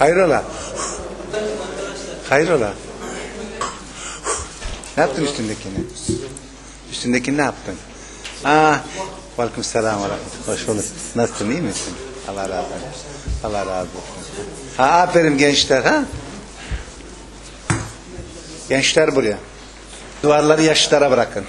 Hayrola? Hayrola? Ne yaptın üstündekini? Üstündekini ne yaptın? Aleykümselam ve rahmetullah. Hoş bulduk. Nasılsın, iyi misin? Allah razı olsun. Allah razı olsun. Aferin gençler ha. Gençler buraya. Duvarları yaşlılara bırakın.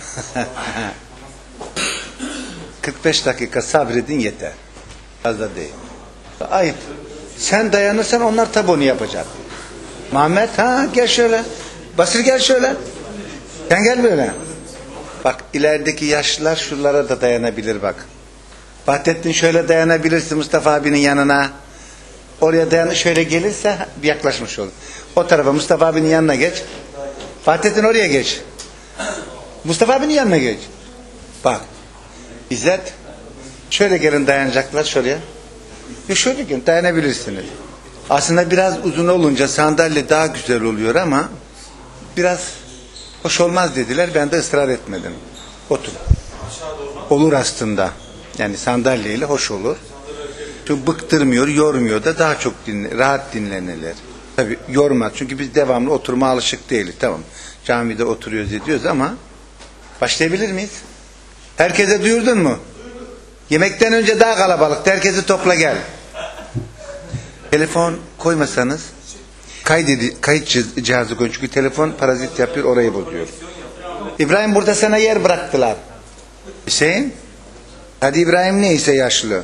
45 dakika sabredin yeter. Fazla değil. Ayıp. Sen dayanırsan onlar tabi onu yapacak. Muhammed gel şöyle. Basri gel şöyle. Sen gel böyle. Bak ilerideki yaşlılar şuralara da dayanabilir bak. Vahdettin şöyle dayanabilirsin Mustafa abinin yanına. Oraya dayanır şöyle gelirse bir yaklaşmış olur. O tarafa Mustafa abinin yanına geç. Vahdettin oraya geç. Mustafa abinin yanına geç. Bak. İzzet. Şöyle gelin dayanacaklar şuraya. Şöyle gelin dayanabilirsiniz. Aslında biraz uzun olunca sandalye daha güzel oluyor ama biraz hoş olmaz dediler. Ben de ısrar etmedim. Otur. Olur aslında. Yani sandalyeyle hoş olur. Çünkü bıktırmıyor, yormuyor da daha çok rahat dinlenilir. Tabii yormaz. Çünkü biz devamlı oturma alışık değiliz. Tamam. Camide oturuyoruz ediyoruz ama başlayabilir miyiz? Herkese duyurdun mu? Yemekten önce daha kalabalık. Herkesi topla gel. Telefon koymasanız kayıt cihazı koyun. Çünkü telefon parazit yapıyor, orayı bozuyor. İbrahim burada sana yer bıraktılar. Hüseyin? Hadi İbrahim neyse yaşlı.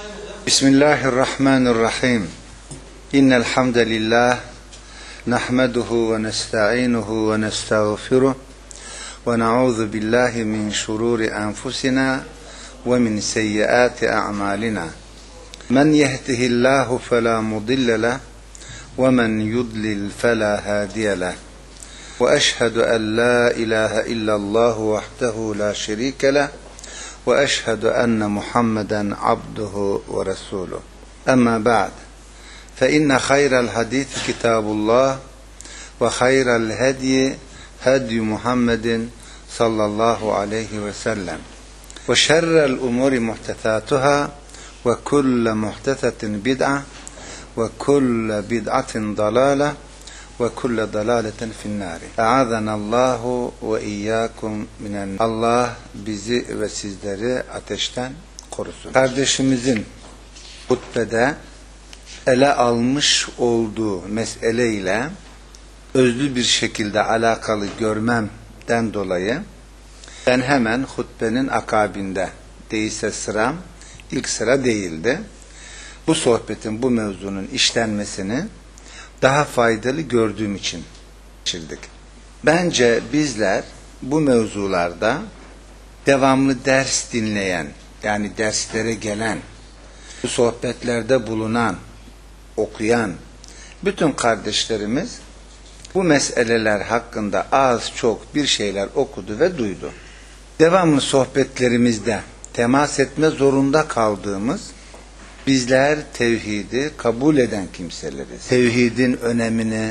Bismillahirrahmanirrahim. İnnel hamdelillah nahmeduhu ve nesta'inuhu ve nestağfiruh ve na'udzu billahi min şururi enfusina ve min seyyiati a'malina. Men yehdihillahu fela mudille leh ve men yudlil fela hadiye leh. Ve eşhedü en la ilahe illallah vahdehu la şerike leh ve eşhedü enne Muhammeden abduhu ve resuluh. Amma ba'd. Fe inne hayral hadis kitabullah ve hayral hediye hedi Muhammedin sallallahu aleyhi ve sellem. Ve şerrel umuri muhtesatuhâ ve kulle muhtesetin bid'a ve kulle bid'atin dalâle ve kulle dalâletin finnâri. E'âzenallâhu ve iyyâkum minen. Allah bizi ve sizleri ateşten korusun. Kardeşimizin hutbede ele almış olduğu meseleyle özlü bir şekilde alakalı görmemden dolayı ben hemen hutbenin akabinde, değilse sıram ilk sıra değildi. Bu sohbetin, bu mevzunun işlenmesini daha faydalı gördüğüm için geçirdik. Bence bizler bu mevzularda devamlı ders dinleyen, yani derslere gelen, bu sohbetlerde bulunan, okuyan bütün kardeşlerimiz bu meseleler hakkında az çok bir şeyler okudu ve duydu. Devamlı sohbetlerimizde temas etme zorunda kaldığımız bizler tevhidi kabul eden kimseleriz. Tevhidin önemini,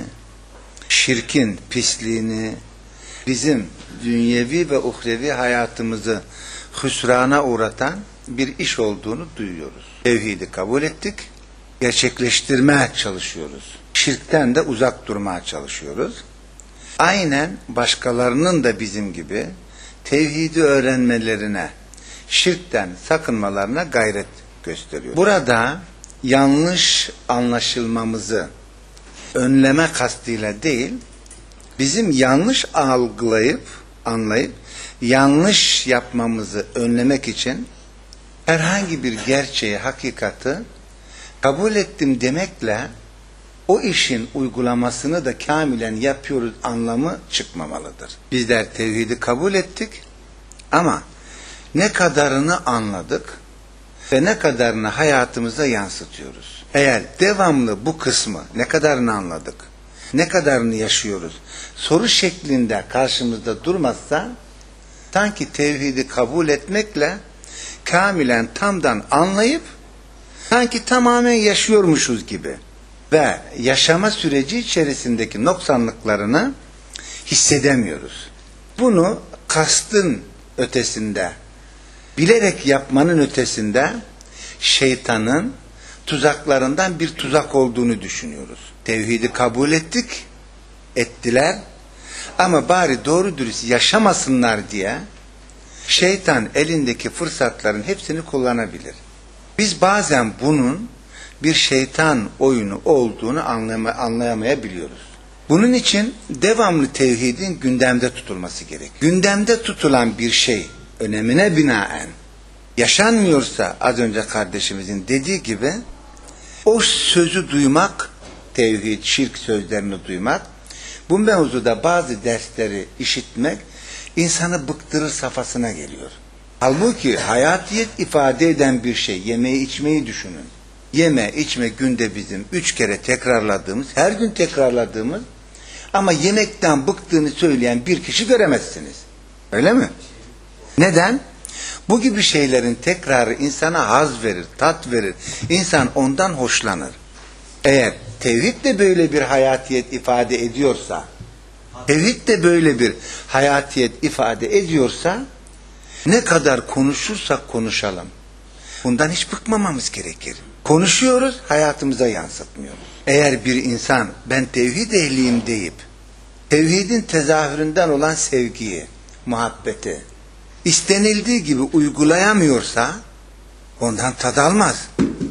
şirkin pisliğini, bizim dünyevi ve uhrevi hayatımızı hüsrana uğratan bir iş olduğunu duyuyoruz. Tevhidi kabul ettik, gerçekleştirmeye çalışıyoruz. Şirkten de uzak durmaya çalışıyoruz. Aynen başkalarının da bizim gibi tevhidi öğrenmelerine, şirkten sakınmalarına gayret gösteriyor. Burada yanlış anlaşılmamızı önleme kastıyla değil, bizim yanlış anlayıp yanlış yapmamızı önlemek için herhangi bir gerçeği, hakikati kabul ettim demekle o işin uygulamasını da kamilen yapıyoruz anlamı çıkmamalıdır. Bizler tevhidi kabul ettik ama ne kadarını anladık ve ne kadarını hayatımıza yansıtıyoruz. Eğer devamlı bu kısmı ne kadarını anladık, ne kadarını yaşıyoruz soru şeklinde karşımızda durmazsa sanki tevhidi kabul etmekle kamilen tamdan anlayıp sanki tamamen yaşıyormuşuz gibi ve yaşama süreci içerisindeki noksanlıklarını hissedemiyoruz. Bunu kastın ötesinde, bilerek yapmanın ötesinde şeytanın tuzaklarından bir tuzak olduğunu düşünüyoruz. Tevhidi kabul ettiler ama bari doğru dürüst yaşamasınlar diye şeytan elindeki fırsatların hepsini kullanabilir. Biz bazen bunun bir şeytan oyunu olduğunu anlayamayabiliyoruz. Bunun için devamlı tevhidin gündemde tutulması gerek. Gündemde tutulan bir şey önemine binaen yaşanmıyorsa, az önce kardeşimizin dediği gibi, o sözü duymak, tevhid, şirk sözlerini duymak, bu mevzuda bazı dersleri işitmek insanı bıktırır safhasına geliyor. Halbuki hayatiyet ifade eden bir şey, yemeği içmeyi düşünün. Yeme içme günde bizim 3 kere tekrarladığımız, her gün tekrarladığımız ama yemekten bıktığını söyleyen bir kişi göremezsiniz. Öyle mi? Neden? Bu gibi şeylerin tekrarı insana haz verir, tat verir. İnsan ondan hoşlanır. Eğer tevhid de böyle bir hayatiyet ifade ediyorsa, tevhid de böyle bir hayatiyet ifade ediyorsa, ne kadar konuşursak konuşalım, bundan hiç bıkmamamız gerekir. Konuşuyoruz, hayatımıza yansıtmıyoruz. Eğer bir insan ben tevhid ehliyim deyip, tevhidin tezahüründen olan sevgiyi, muhabbeti, istenildiği gibi uygulayamıyorsa, ondan tad almaz.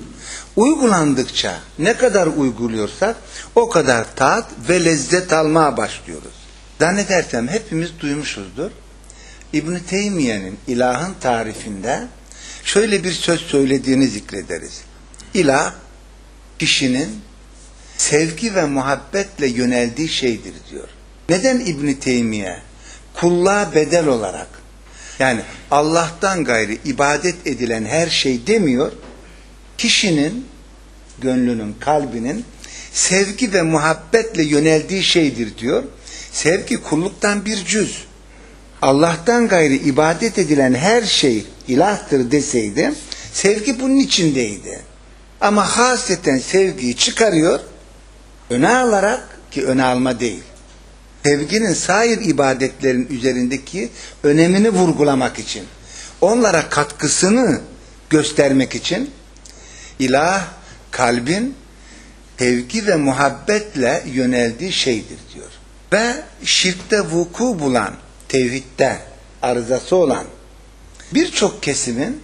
Uygulandıkça ne kadar uyguluyorsak o kadar tat ve lezzet almaya başlıyoruz. Zannedersem hepimiz duymuşuzdur. İbn-i Teymiye'nin ilahın tarifinde şöyle bir söz söylediğini zikrederiz. İlah, kişinin sevgi ve muhabbetle yöneldiği şeydir diyor. Neden İbn-i Teymiye kulluğa bedel olarak, yani Allah'tan gayrı ibadet edilen her şey demiyor, kişinin, gönlünün, kalbinin sevgi ve muhabbetle yöneldiği şeydir diyor. Sevgi kulluktan bir cüz. Allah'tan gayrı ibadet edilen her şey ilahtır deseydi, sevgi bunun içindeydi. Ama hasreten sevgiyi çıkarıyor, öne alarak, ki öne alma değil, sevginin sair ibadetlerin üzerindeki önemini vurgulamak için, onlara katkısını göstermek için, ilah, kalbin sevgi ve muhabbetle yöneldiği şeydir diyor. Ve şirkte vuku bulan, tevhidde arızası olan birçok kesimin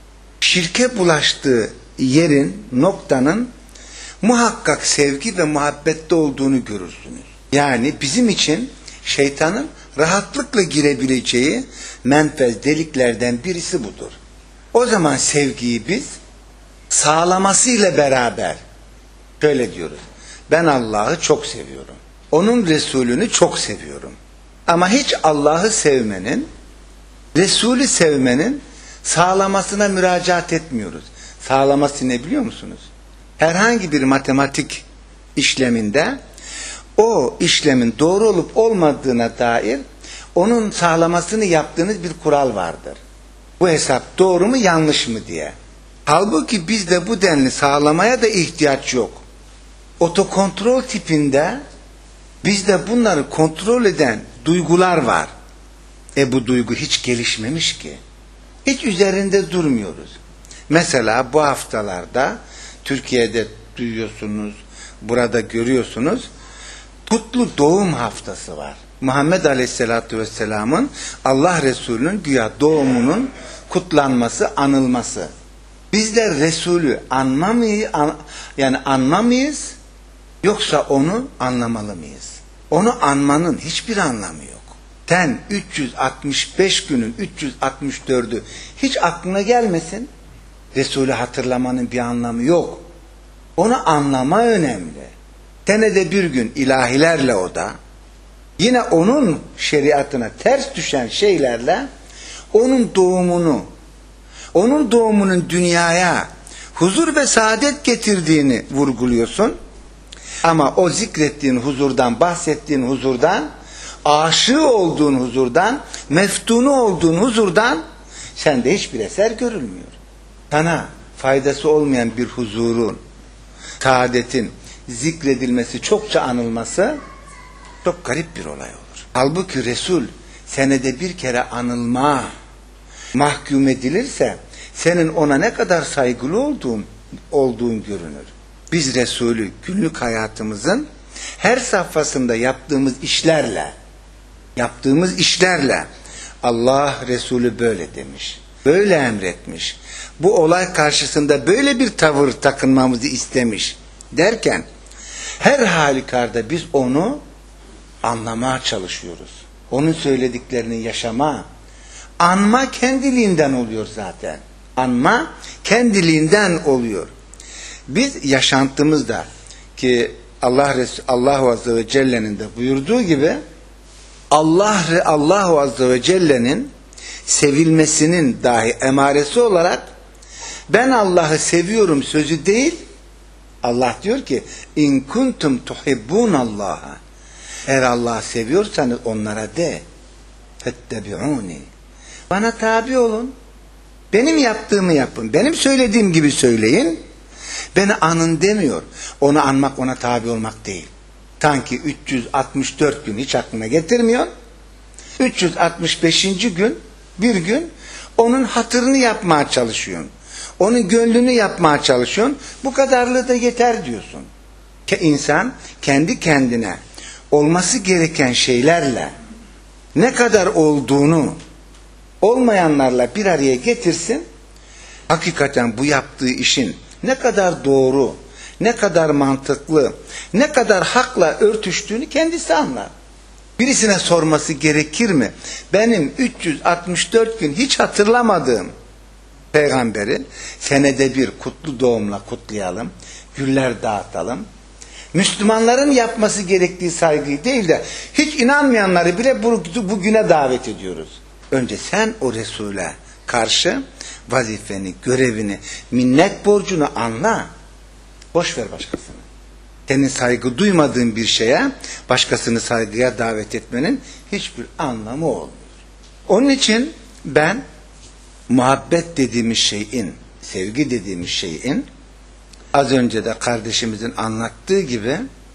şirke bulaştığı yerin, noktanın muhakkak sevgi ve muhabbette olduğunu görürsünüz. Yani bizim için şeytanın rahatlıkla girebileceği menfez deliklerden birisi budur. O zaman sevgiyi biz sağlamasıyla beraber şöyle diyoruz: ben Allah'ı çok seviyorum, onun Resulünü çok seviyorum. Ama hiç Allah'ı sevmenin, Resulü sevmenin sağlamasına müracaat etmiyoruz. Sağlaması ne biliyor musunuz? Herhangi bir matematik işleminde o işlemin doğru olup olmadığına dair onun sağlamasını yaptığınız bir kural vardır. Bu hesap doğru mu yanlış mı diye. Halbuki bizde bu denli sağlamaya da ihtiyaç yok. Otokontrol tipinde bizde bunları kontrol eden duygular var. Bu duygu hiç gelişmemiş ki. Hiç üzerinde durmuyoruz. Mesela bu haftalarda Türkiye'de duyuyorsunuz, burada görüyorsunuz, kutlu doğum haftası var. Muhammed Aleyhisselatü Vesselam'ın, Allah Resulü'nün güya doğumunun kutlanması, anılması. Bizler Resulü anma mıyız, yoksa onu anlamalı mıyız? Onu anmanın hiçbir anlamı yok. Sen 365 günün 364'ü hiç aklına gelmesin, Resulü hatırlamanın bir anlamı yok. Onu anlama önemli. Senede bir gün ilahilerle o da, yine onun şeriatına ters düşen şeylerle onun doğumunu, onun doğumunun dünyaya huzur ve saadet getirdiğini vurguluyorsun. Ama o zikrettiğin huzurdan, bahsettiğin huzurdan, aşığı olduğun huzurdan, meftunu olduğun huzurdan sende hiçbir eser görülmüyor. Sana faydası olmayan bir huzurun, saadetin zikredilmesi, çokça anılması çok garip bir olay olur. Halbuki Resul senede bir kere anılma mahkum edilirse senin ona ne kadar saygılı olduğun olduğun görünür. Biz Resulü günlük hayatımızın her safhasında yaptığımız işlerle Allah Resulü böyle demiş, böyle emretmiş, bu olay karşısında böyle bir tavır takınmamızı istemiş derken her halükarda biz onu anlamaya çalışıyoruz. Onun söylediklerini yaşama, anma kendiliğinden oluyor zaten. Anma kendiliğinden oluyor. Biz yaşantımızda ki Allah Azze ve Celle'nin de buyurduğu gibi Allah Azze ve Celle'nin sevilmesinin dahi emaresi olarak ben Allah'ı seviyorum sözü değil, Allah diyor ki in kuntum tuhibbun Allah'a, eğer Allah'ı seviyorsanız onlara de fettebi'uni, bana tabi olun, benim yaptığımı yapın, benim söylediğim gibi söyleyin, beni anın demiyor. Onu anmak, ona tabi olmak değil. Sanki 364 gün hiç aklına getirmiyor. 365. gün bir gün onun hatırını yapmaya çalışıyorsun. Onun gönlünü yapmaya çalışıyorsun. Bu kadarlığı da yeter diyorsun. Ki insan kendi kendine olması gereken şeylerle ne kadar olduğunu olmayanlarla bir araya getirsin. Hakikaten bu yaptığı işin ne kadar doğru, ne kadar mantıklı, ne kadar hakla örtüştüğünü kendisi anlar. Birisine sorması gerekir mi? Benim 364 gün hiç hatırlamadığım peygamberi senede bir kutlu doğumla kutlayalım, güller dağıtalım. Müslümanların yapması gerektiği saygıyı değil de hiç inanmayanları bile bu güne davet ediyoruz. Önce sen o Resul'e karşı vazifeni, görevini, minnet borcunu anla. Boş ver başkasını. Senin saygı duymadığın bir şeye başkasını saygıya davet etmenin hiçbir anlamı olmuyor. Onun için ben muhabbet dediğimiz şeyin, sevgi dediğimiz şeyin az önce de kardeşimizin anlattığı gibi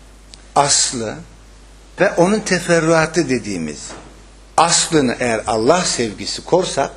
aslı ve onun teferruatı dediğimiz aslını eğer Allah sevgisi korsak,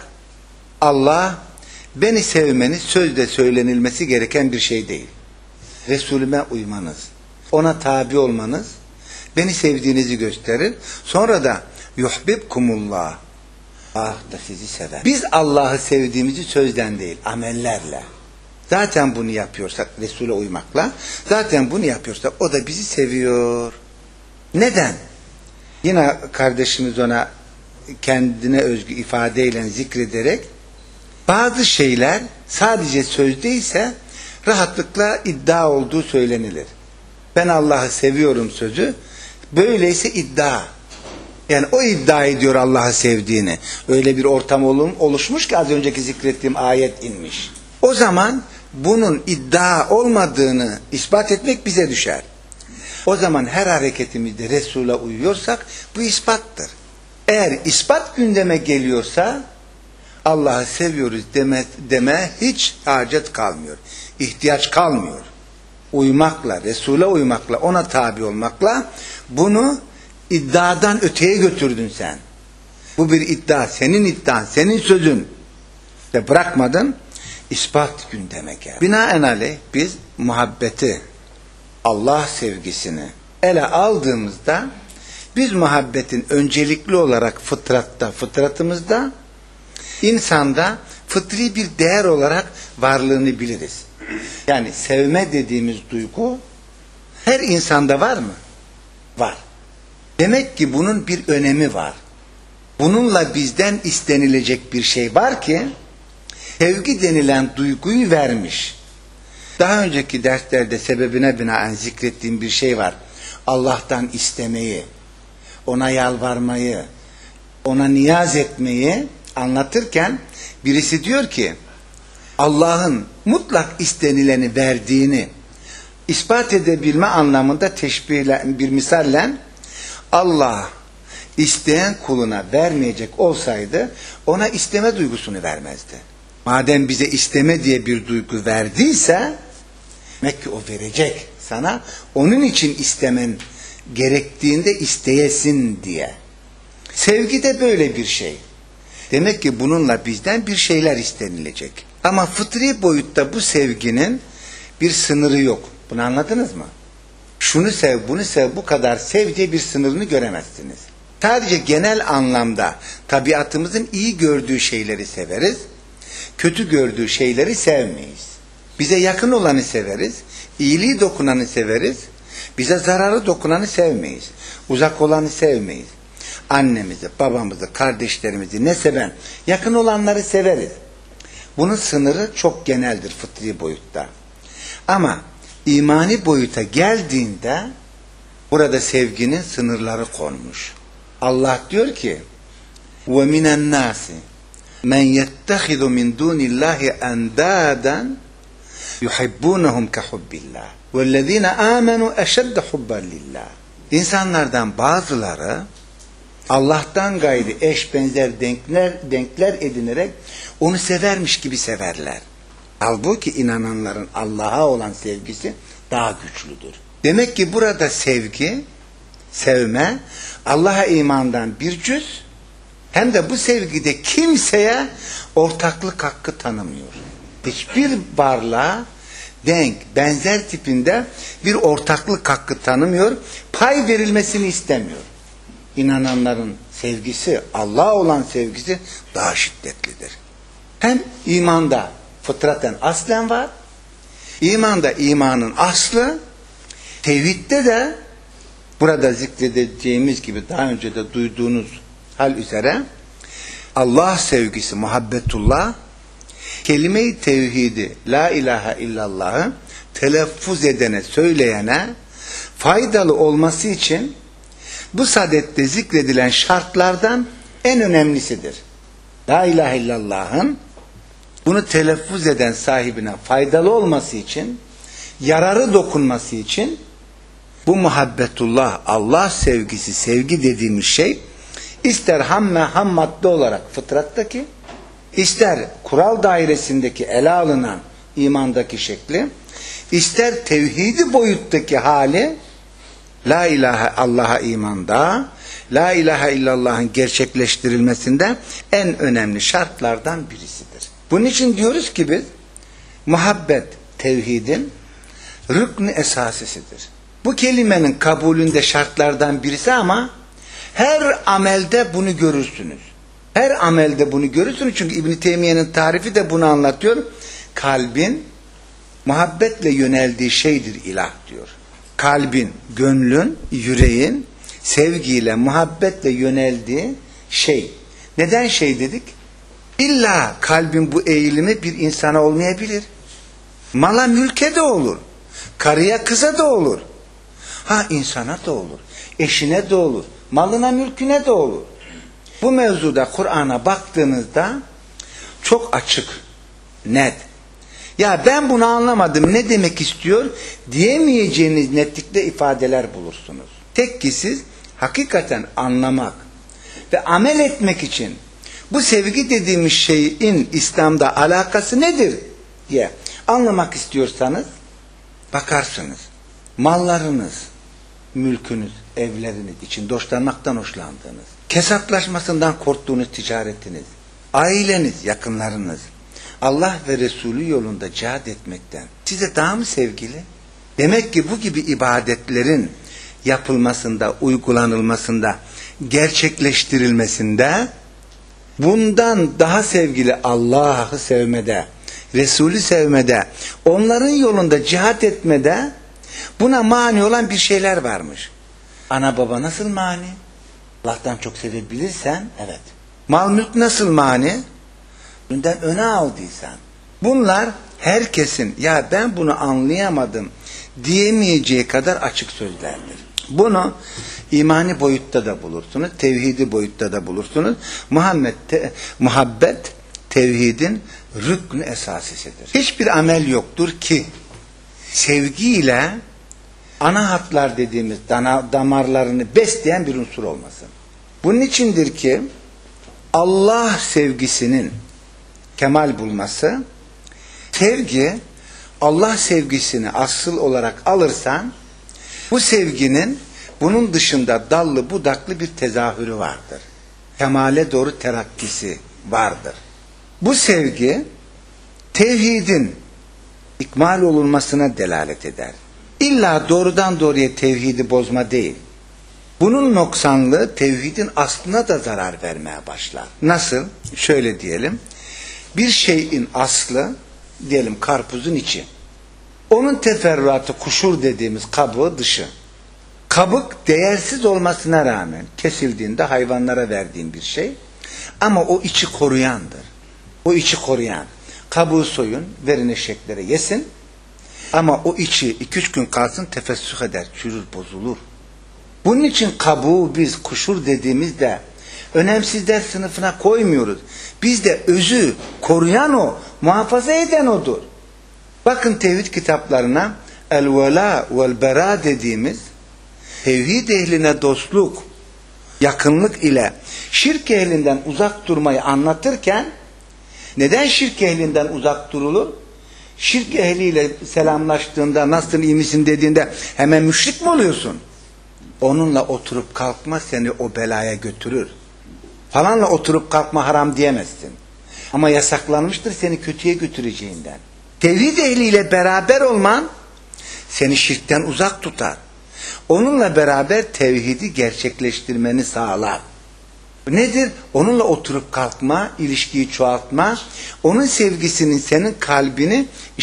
Allah beni sevmeniz sözde söylenilmesi gereken bir şey değil. Resulüme uymanız, ona tabi olmanız beni sevdiğinizi gösterir. Sonra da yuhbibkumullah, Allah da sizi sever. Biz Allah'ı sevdiğimizi sözden değil, amellerle. Zaten bunu yapıyorsak Resul'e uymakla, zaten bunu yapıyorsak o da bizi seviyor. Neden? Yine kardeşimiz ona kendine özgü ifadeyle zikrederek bazı şeyler sadece sözde ise rahatlıkla iddia olduğu söylenilir. Ben Allah'ı seviyorum sözü böyleyse iddia. Yani o iddia ediyor Allah'ı sevdiğini. Öyle bir ortam oluşmuş ki az önceki zikrettiğim ayet inmiş. O zaman bunun iddia olmadığını ispat etmek bize düşer. O zaman her hareketimizde Resul'a uyuyorsak bu ispattır. Eğer ispat gündeme geliyorsa Allah'ı seviyoruz deme hiç hacet kalmıyor. İhtiyaç kalmıyor. Uymakla, Resul'e uymakla, ona tabi olmakla bunu iddiadan öteye götürdün sen. Bu bir iddia, senin iddian, senin sözün. Ve bırakmadın, ispat gündeme geldi. Binaenaleyh biz muhabbeti, Allah sevgisini ele aldığımızda biz muhabbetin öncelikli olarak fıtratımızda, insanda fıtri bir değer olarak varlığını biliriz. Yani sevme dediğimiz duygu her insanda var mı? Var. Demek ki bunun bir önemi var. Bununla bizden istenilecek bir şey var ki sevgi denilen duyguyu vermiş. Daha önceki derslerde sebebine binaen zikrettiğim bir şey var. Allah'tan istemeyi, ona yalvarmayı, ona niyaz etmeyi anlatırken birisi diyor ki Allah'ın mutlak istenileni verdiğini ispat edebilme anlamında teşbihle bir misalle Allah isteyen kuluna vermeyecek olsaydı ona isteme duygusunu vermezdi. Madem bize isteme diye bir duygu verdiyse demek ki o verecek sana. Onun için istemen gerektiğinde isteyesin diye. Sevgi de böyle bir şey. Demek ki bununla bizden bir şeyler istenilecek. Ama fıtri boyutta bu sevginin bir sınırı yok. Bunu anladınız mı? Şunu sev, bunu sev, bu kadar sev diye bir sınırını göremezsiniz. Sadece genel anlamda tabiatımızın iyi gördüğü şeyleri severiz, kötü gördüğü şeyleri sevmeyiz. Bize yakın olanı severiz, iyiliği dokunanı severiz, bize zararı dokunanı sevmeyiz. Uzak olanı sevmeyiz. Annemizi, babamızı, kardeşlerimizi ne seven, yakın olanları severiz. Bunun sınırı çok geneldir fıtri boyutta. Ama imani boyuta geldiğinde burada sevginin sınırları konmuş. Allah diyor ki: وَمِنَ النَّاسِ مَنْ يَتَّخِذُ مِنْ دُونِ اللّٰهِ اَنْدَادًا يُحِبُّونَهُمْ كَحُبِّ اللّٰهِ وَالَّذ۪ينَ آمَنُوا اَشَدَّ حُبًّا لِلّٰهِ. İnsanlardan bazıları Allah'tan gayri eş benzer denkler edinerek onu severmiş gibi severler. Halbuki inananların Allah'a olan sevgisi daha güçlüdür. Demek ki burada sevgi, sevme Allah'a imandan bir cüz, hem de bu sevgide kimseye ortaklık hakkı tanımıyor. Hiçbir varlığa denk, benzer tipinde bir ortaklık hakkı tanımıyor, pay verilmesini istemiyor. İnananların sevgisi, Allah'a olan sevgisi daha şiddetlidir. Hem imanda fıtraten aslen var, imanda imanın aslı, tevhidde de burada zikredeceğimiz gibi daha önce de duyduğunuz hal üzere Allah sevgisi, muhabbetullah, kelime-i tevhidi, la ilahe illallah'ı telaffuz edene, söyleyene faydalı olması için bu sadette zikredilen şartlardan en önemlisidir. La ilahe illallah'ın bunu telaffuz eden sahibine faydalı olması için, yararı dokunması için bu muhabbetullah, Allah sevgisi, sevgi dediğimiz şey ister ham madde olarak fıtrattaki, ister kural dairesindeki ele alınan imandaki şekli, ister tevhidi boyuttaki hali, la ilahe Allah'a imanda, la ilahe illallah'ın gerçekleştirilmesinde en önemli şartlardan birisidir. Bunun için diyoruz ki biz, muhabbet tevhidin rükn-i esasisidir. Bu kelimenin kabulünde şartlardan birisi ama her amelde bunu görürsünüz. Her amelde bunu görürsünüz çünkü İbn-i Teymiye'nin tarifi de bunu anlatıyor. Kalbin muhabbetle yöneldiği şeydir ilah diyor. Kalbin, gönlün, yüreğin sevgiyle, muhabbetle yöneldiği şey. Neden şey dedik? İlla kalbin bu eğilimi bir insana olmayabilir. Mala mülke de olur. Karıya kıza da olur. Ha insana da olur. Eşine de olur. Malına mülküne de olur. Bu mevzuda Kur'an'a baktığınızda çok açık, net. Ya ben bunu anlamadım, ne demek istiyor diyemeyeceğiniz netlikte ifadeler bulursunuz. Tek ki siz hakikaten anlamak ve amel etmek için bu sevgi dediğimiz şeyin İslam'da alakası nedir diye anlamak istiyorsanız bakarsınız. Mallarınız, mülkünüz, evleriniz için hoşlanmaktan hoşlandığınız, kesaplaşmasından korktuğunuz ticaretiniz, aileniz, yakınlarınız, Allah ve Resulü yolunda cihad etmekten size daha mı sevgili? Demek ki bu gibi ibadetlerin yapılmasında, uygulanılmasında, gerçekleştirilmesinde bundan daha sevgili Allah'ı sevmede, Resulü sevmede, onların yolunda cihad etmede buna mani olan bir şeyler varmış. Ana baba nasıl mani? Allah'tan çok sevebilirsen evet. Mal mülk nasıl mani? Bundan öne aldıysan. Bunlar herkesin ya ben bunu anlayamadım diyemeyeceği kadar açık sözlerdir. Bunu imani boyutta da bulursunuz, tevhidi boyutta da bulursunuz. Muhabbet tevhidin rükn esasisidir. Hiçbir amel yoktur ki sevgiyle ana hatlar dediğimiz damarlarını besleyen bir unsur olmasın. Bunun içindir ki Allah sevgisinin kemal bulması, sevgi, Allah sevgisini asıl olarak alırsan bu sevginin bunun dışında dallı budaklı bir tezahürü vardır. Kemale doğru terakkisi vardır. Bu sevgi tevhidin ikmal olunmasına delalet eder. İlla doğrudan doğruya tevhidi bozma değil. Bunun noksanlığı tevhidin aslına da zarar vermeye başlar. Nasıl? Şöyle diyelim. Bir şeyin aslı, diyelim karpuzun içi. Onun teferruatı kuşur dediğimiz kabuğu dışı. Kabuk değersiz olmasına rağmen kesildiğinde hayvanlara verdiğin bir şey. Ama o içi koruyandır. O içi koruyan. Kabuğu soyun, verin eşeklere yesin. Ama o içi 2-3 gün kalsın tefessüh eder, çürür, bozulur. Bunun için kabuğu biz kuşur dediğimizde önemsizler sınıfına koymuyoruz. Bizde özü koruyan o, muhafaza eden odur. Bakın tevhid kitaplarına el-vela vel-bera dediğimiz tevhid ehline dostluk, yakınlık ile şirk ehlinden uzak durmayı anlatırken neden şirk ehlinden uzak durulur? Şirk ehliyle selamlaştığında nasılsın, iyi misin dediğinde hemen müşrik mi oluyorsun? Onunla oturup kalkma seni o belaya götürür. Falanla oturup kalkma haram diyemezsin. Ama yasaklanmıştır seni kötüye götüreceğinden. Tevhid ehliyle beraber olman seni şirkten uzak tutar. Onunla beraber tevhidi gerçekleştirmeni sağlar. Nedir? Onunla oturup kalkma, ilişkiyi çoğaltma, onun sevgisinin senin kalbini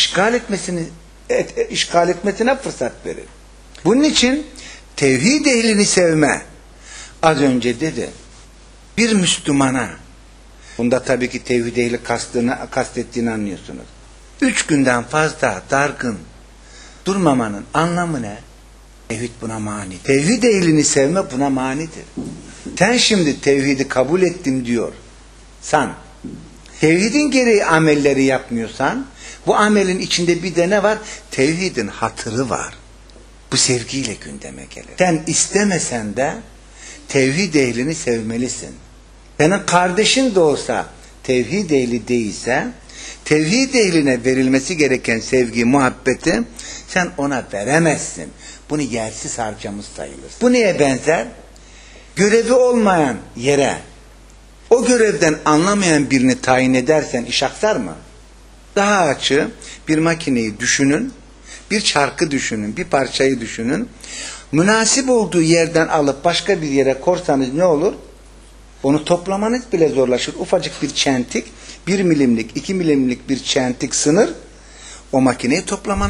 işgal etmesine fırsat verir. Bunun için tevhid ehlini sevme. Az önce dedi. Bir Müslümana, bunda tabii ki tevhid ehli kastettiğini anlıyorsunuz. 3 günden fazla dargın durmamanın anlamı ne? Tevhid buna mani. Tevhid ehlini sevme buna manidir. Sen şimdi tevhidi kabul ettim diyor. Sen tevhidin gereği amelleri yapmıyorsan, bu amelin içinde bir de ne var? Tevhidin hatırı var. Bu sevgiyle gündeme gelir. Sen istemesen de tevhid ehlini sevmelisin. Senin kardeşin de olsa tevhid ehli değilse, tevhid ehline verilmesi gereken sevgi, muhabbeti sen ona veremezsin. Bunu yersiz harcamış sayılır. Bu neye benzer? Görevi olmayan yere o görevden anlamayan birini tayin edersen iş aksar mı? Daha açığı bir makineyi düşünün, bir çarkı düşünün, bir parçayı düşünün. Münasip olduğu yerden alıp başka bir yere korsanız ne olur? Onu toplamanız bile zorlaşır. Ufacık bir çentik, 1 milimlik, 2 milimlik bir çentik sınır, o makineyi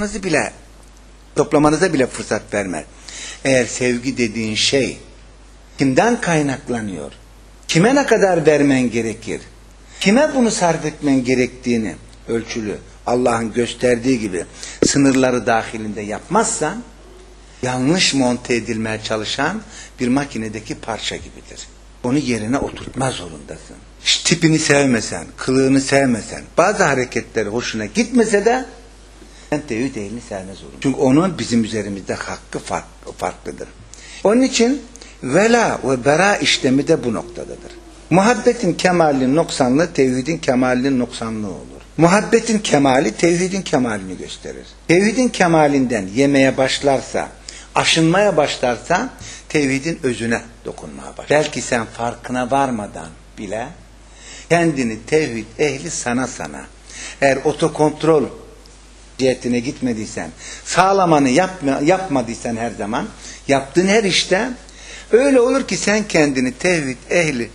toplamanıza bile fırsat vermez. Eğer sevgi dediğin şey kimden kaynaklanıyor? Kime ne kadar vermen gerekir? Kime bunu sarf etmen gerektiğini ölçülü, Allah'ın gösterdiği gibi sınırları dahilinde yapmazsan, yanlış monte edilmeye çalışan bir makinedeki parça gibidir. Onu yerine oturtma zorundasın. Tipini sevmesen, kılığını sevmesen, bazı hareketleri hoşuna gitmese de sen tevhid ehlini sevme zorunda. Çünkü onun bizim üzerimizde hakkı farklıdır. Onun için vela ve bera işlemi de bu noktadadır. Muhabbetin kemalinin noksanlığı tevhidin kemalinin noksanlığı olur. Muhabbetin kemali tevhidin kemalini gösterir. Tevhidin kemalinden yemeye başlarsa, aşınmaya başlarsa tevhidin özüne dokunmaya başlar. Belki sen farkına varmadan bile kendini tevhid ehli sana eğer otokontrol cihetine gitmediysen, sağlamanı yapmadıysan her zaman, yaptığın her işte öyle olur ki sen kendini tevhid ehli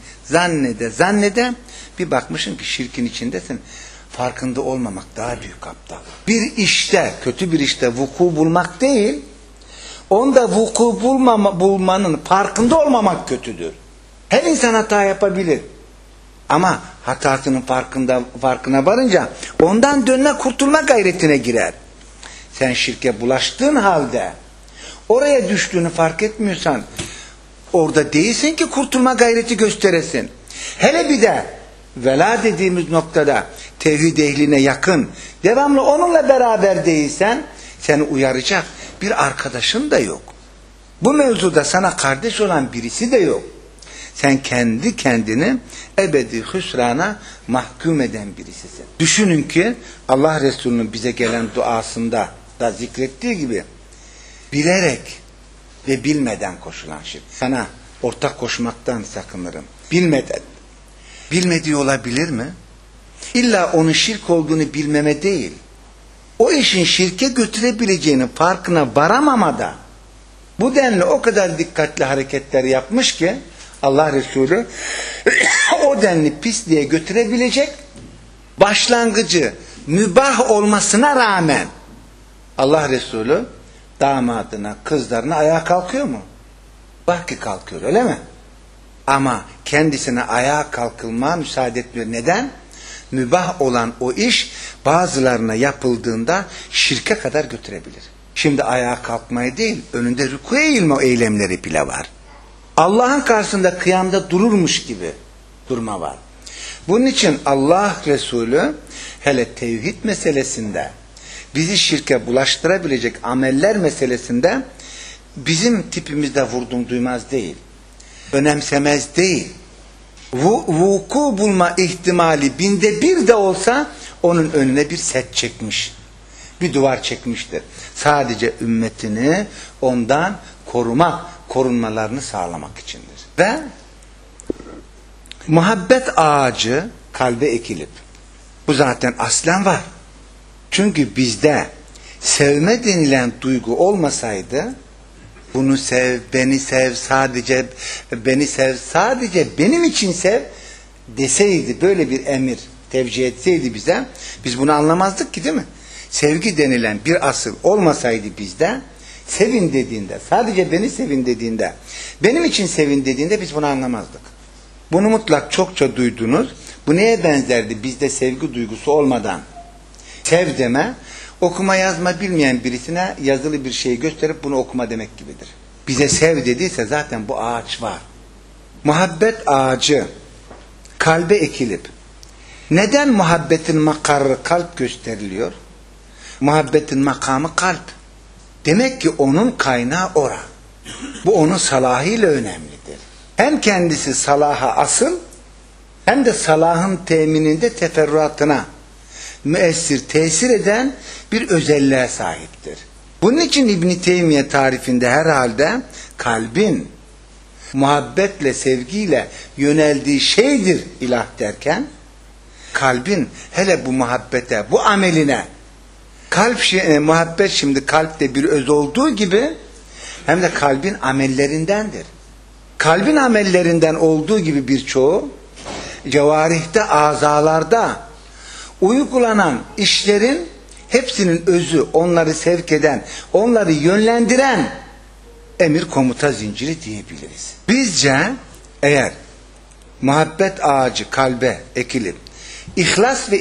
zannede bir bakmışsın ki şirkin içindesin. Farkında olmamak daha büyük aptal. Bir işte, kötü bir işte vuku bulmak değil, onda vuku bulmanın farkında olmamak kötüdür. Her insan hata yapabilir. Ama hatasının farkına varınca ondan dönme, kurtulma gayretine girer. Sen şirke bulaştığın halde oraya düştüğünü fark etmiyorsan orada değilsin ki kurtulma gayreti gösteresin. Hele bir de vela dediğimiz noktada tevhid ehline yakın, devamlı onunla beraber değilsen seni uyaracak bir arkadaşın da yok. Bu mevzuda sana kardeş olan birisi de yok. Sen kendi kendini ebedi hüsrana mahkum eden birisisin. Düşünün ki Allah Resulü'nün bize gelen duasında da zikrettiği gibi bilerek ve bilmeden koşulan şirk. Sana ortak koşmaktan sakınırım. Bilmeden. Bilmediği olabilir mi? İlla onun şirk olduğunu bilmeme değil. o işin şirke götürebileceğinin farkına varamamada bu denli o kadar dikkatli hareketler yapmış ki Allah Resulü o denli pisliğe götürebilecek başlangıcı mübah olmasına rağmen Allah Resulü damadına, kızlarına ayağa kalkıyor mu? Bak ki kalkıyor, öyle mi? Ama kendisine ayağa kalkılma müsaade etmiyor. Neden? Mübah olan o iş bazılarına yapıldığında şirke kadar götürebilir. Şimdi ayağa kalkmayı değil, önünde rükûya eğilme eylemleri bile var. Allah'ın karşısında kıyamda dururmuş gibi durma var. Bunun için Allah Resulü hele tevhid meselesinde bizi şirke bulaştırabilecek ameller meselesinde bizim tipimizde vurdum duymaz değil. Önemsemez değil. Vuku bulma ihtimali 1/1000 de olsa onun önüne bir set çekmiş. Bir duvar çekmiştir. Sadece ümmetini ondan korunmalarını sağlamak içindir. Ve muhabbet ağacı kalbe ekilip, bu zaten aslen var. Çünkü bizde sevme denilen duygu olmasaydı, bunu sev, beni sev, sadece beni sev, sadece benim için sev deseydi, böyle bir emir tevcih etseydi bize, biz bunu anlamazdık ki, değil mi? Sevgi denilen bir asıl olmasaydı bizde, sevin dediğinde, sadece beni sevin dediğinde, benim için sevin dediğinde biz bunu anlamazdık. Bunu mutlak çokça duydunuz. Bu neye benzerdi? Bizde sevgi duygusu olmadan sev deme, okuma yazma bilmeyen birisine yazılı bir şeyi gösterip bunu okuma demek gibidir. Bize sev dediyse zaten bu ağaç var. Muhabbet ağacı kalbe ekilip, neden muhabbetin makarı kalp gösteriliyor? Muhabbetin makamı kalp. Demek ki onun kaynağı ora. Bu onun salahıyla önemlidir. Hem kendisi salaha asıl, hem de salahın temininde teferruatına müessir, tesir eden bir özelliğe sahiptir. Bunun için İbn-i Teymiye tarifinde herhalde kalbin muhabbetle, sevgiyle yöneldiği şeydir ilah derken, kalbin hele bu muhabbete, bu ameline, muhabbet şimdi kalpte bir öz olduğu gibi hem de kalbin amellerindendir. Kalbin amellerinden olduğu gibi birçoğu cevarihte, azalarda uygulanan işlerin hepsinin özü, onları sevk eden, onları yönlendiren emir komuta zinciri diyebiliriz. Bizce eğer muhabbet ağacı kalbe ekilip ihlas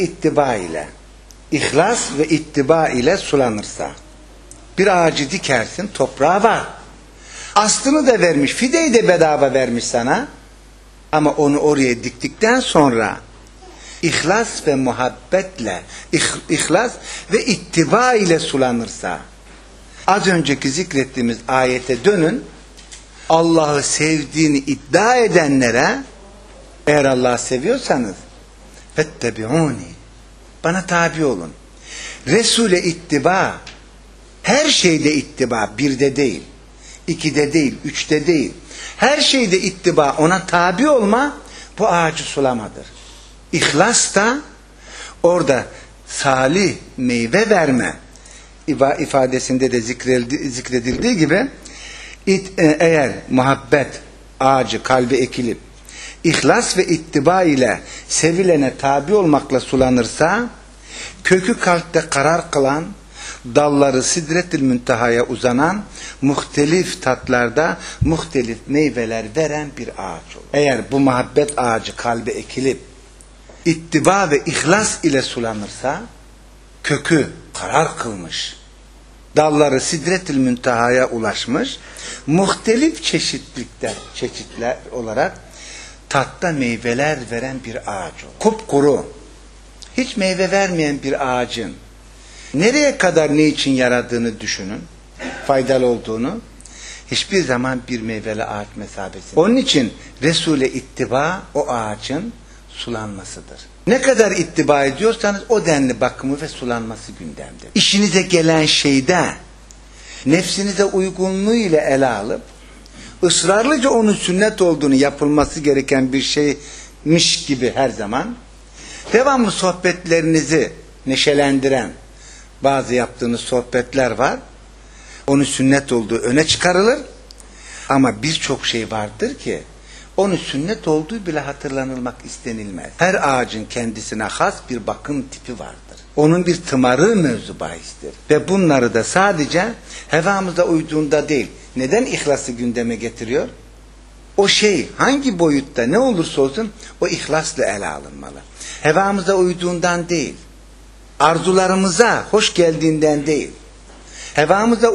ve ittiba ile sulanırsa, bir ağacı dikersin, toprağı var. Aslını da vermiş, fideyi de bedava vermiş sana, ama onu oraya diktikten sonra İhlas ve muhabbetle, ihlas ve ittiba ile sulanırsa, az önceki zikrettiğimiz ayete dönün, Allah'ı sevdiğini iddia edenlere, eğer Allah'ı seviyorsanız, fettebi'uni, bana tabi olun. Resul'e ittiba, her şeyde ittiba, 1'de değil, 2'de değil, 3'te değil, her şeyde ittiba, ona tabi olma, bu ağacı sulamadır. İhlas da orada salih meyve verme ifadesinde de zikredildiği gibi, eğer muhabbet ağacı kalbe ekilip ihlas ve ittiba ile sevilene tabi olmakla sulanırsa, kökü kalpte karar kılan, dalları sidretül müntehaya uzanan, muhtelif tatlarda muhtelif meyveler veren bir ağaç olur. Eğer bu muhabbet ağacı kalbe ekilip ittiba ve ihlas ile sulanırsa, kökü karar kılmış, dalları sidretül müntehaya ulaşmış, muhtelif çeşitler olarak tatta meyveler veren bir ağaç olur. Kupkuru, hiç meyve vermeyen bir ağacın nereye kadar ne için yaradığını düşünün, faydalı olduğunu, hiçbir zaman bir meyveli ağaç mesabesinde. Onun için Resul'e ittiba o ağacın sulanmasıdır. Ne kadar ittiba ediyorsanız o denli bakımı ve sulanması gündemdir. İşinize gelen şeyde nefsinize uygunluğu ile ele alıp ısrarlıca onun sünnet olduğunu, yapılması gereken bir şeymiş gibi her zaman devamlı sohbetlerinizi neşelendiren, Bazı yaptığınız sohbetler var. Onun sünnet olduğu öne çıkarılır. Ama birçok şey vardır ki onun sünnet olduğu bile hatırlanılmak istenilmez. Her ağacın kendisine has bir bakım tipi vardır. Onun bir tımarı mevzu bahistir. Ve bunları da sadece hevamıza uyduğunda değil. Neden ihlası gündeme getiriyor? O şey hangi boyutta ne olursa olsun o ihlasla ele alınmalı. Hevamıza uyduğundan değil. Arzularımıza hoş geldiğinden değil. Hevamıza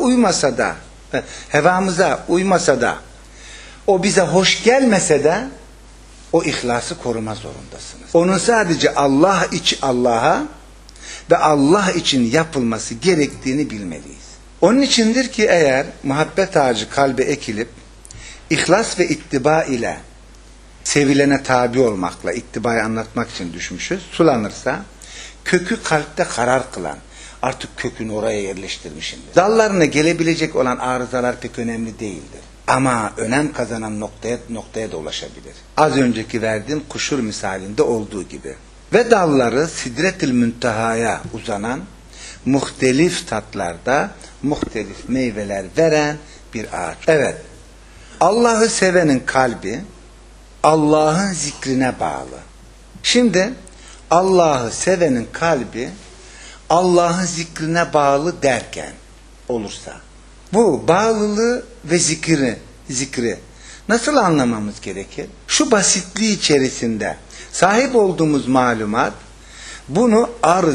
uymasa da o bize hoş gelmese de o ihlası koruma zorundasınız. Onun sadece Allah'a ve Allah için yapılması gerektiğini bilmeliyiz. Onun içindir ki eğer muhabbet ağacı kalbe ekilip ihlas ve ittiba ile sevilene tabi olmakla ittibayı anlatmak için düşmüşüz. Sulanırsa kökü kalpte karar kılan, artık kökünü oraya yerleştirmişimdir. Dallarına gelebilecek olan arızalar pek önemli değildir. Ama önem kazanan noktaya da ulaşabilir. Az önceki verdiğim kuşur misalinde olduğu gibi. Ve dalları Sidretül Münteha'ya uzanan, muhtelif tatlarda, muhtelif meyveler veren bir ağaç. Evet, Allah'ı sevenin kalbi, Allah'ın zikrine bağlı. Şimdi, Allah'ı sevenin kalbi, Allah'ın zikrine bağlı derken olursa, bu bağlılığı ve zikri nasıl anlamamız gerekir? Şu basitliği içerisinde sahip olduğumuz malumat, bunu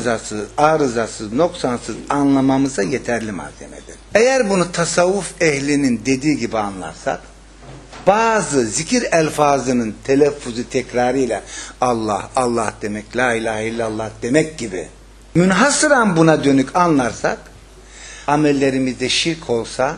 arızasız, noksansız anlamamıza yeterli malzemedir. Eğer bunu tasavvuf ehlinin dediği gibi anlarsak, bazı zikir elfazının telaffuzu tekrarıyla Allah, Allah demek, la ilahe illallah demek gibi münhasıran buna dönük anlarsak, amellerimizde şirk olsa,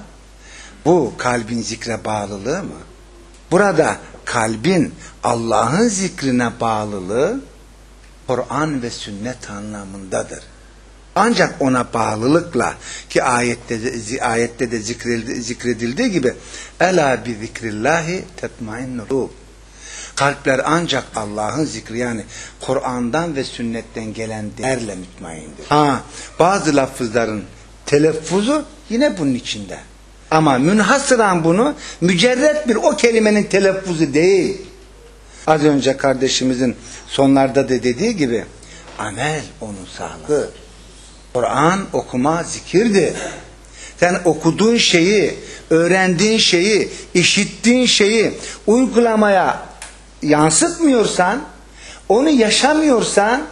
bu kalbin zikre bağlılığı mı? Burada kalbin Allah'ın zikrine bağlılığı Kur'an ve sünnet anlamındadır. Ancak ona bağlılıkla ki ayette de zikredildiği gibi ela bi zikrillahi tetmainnul kulub. Kalpler ancak Allah'ın zikri yani Kur'an'dan ve sünnetten gelen değerle mutmaindir. Bazı lafızların telaffuzu yine bunun içinde. Ama münhasıran bunu mücerret bir o kelimenin telaffuzu değil. Az önce kardeşimizin sonlarda da dediği gibi amel onun sağlığı. Kur'an okuma zikirdir. Sen okuduğun şeyi, öğrendiğin şeyi, işittiğin şeyi uygulamaya yansıtmıyorsan, onu yaşamıyorsan,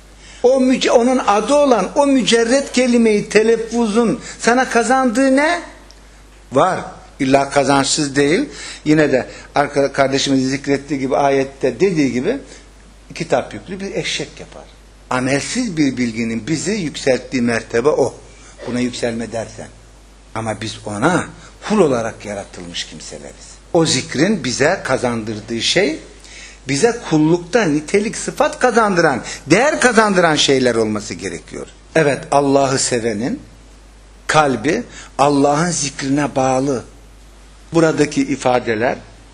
onun adı olan o mücerret kelimeyi telaffuzun sana kazandığı ne? Var. İlla kazançsız değil. Yine de kardeşimiz zikrettiği gibi ayette dediği gibi kitap yüklü bir eşek yapar. Amelsiz bir bilginin bizi yükselttiği mertebe o. Buna yükselme dersen. Ama biz ona kul olarak yaratılmış kimseleriz. O zikrin bize kazandırdığı şey, bize kullukta nitelik, sıfat kazandıran, değer kazandıran şeyler olması gerekiyor. Evet, Allah'ı sevenin kalbi Allah'ın zikrine bağlı. Buradaki ifadeler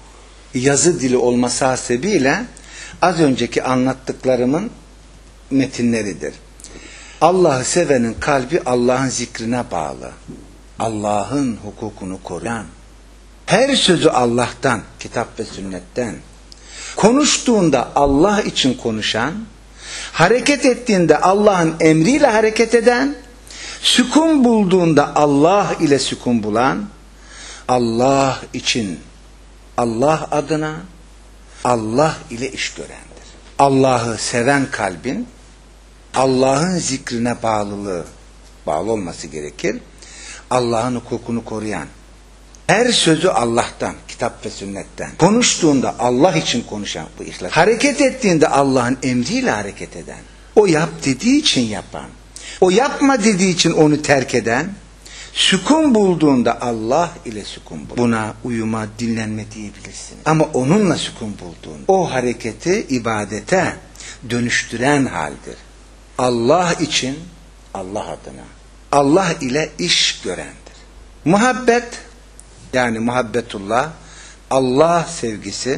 yazı dili olması hasebiyle az önceki anlattıklarımın metinleridir. Allah'ı sevenin kalbi Allah'ın zikrine bağlı. Allah'ın hukukunu koruyan, her sözü Allah'tan, kitap ve sünnetten, konuştuğunda Allah için konuşan, hareket ettiğinde Allah'ın emriyle hareket eden, sükun bulduğunda Allah ile sükun bulan, Allah için, Allah adına, Allah ile iş görendir. Allah'ı seven kalbin, Allah'ın zikrine bağlı olması gerekir. Allah'ın hukukunu koruyan, her sözü Allah'tan, kitap ve sünnetten, konuştuğunda Allah için konuşan bu ihlas, hareket ettiğinde Allah'ın emriyle hareket eden, o yap dediği için yapan, o yapma dediği için onu terk eden, sükun bulduğunda Allah ile sükun bulur. Buna uyuma, dinlenme diyebilirsiniz. Ama onunla sükun bulduğun, o hareketi ibadete dönüştüren haldir. Allah için, Allah adına, Allah ile iş görendir. Muhabbet, yani muhabbetullah, Allah sevgisi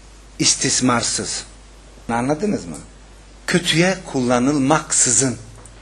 istismarsız. Anladınız mı? Kötüye kullanılmaksızın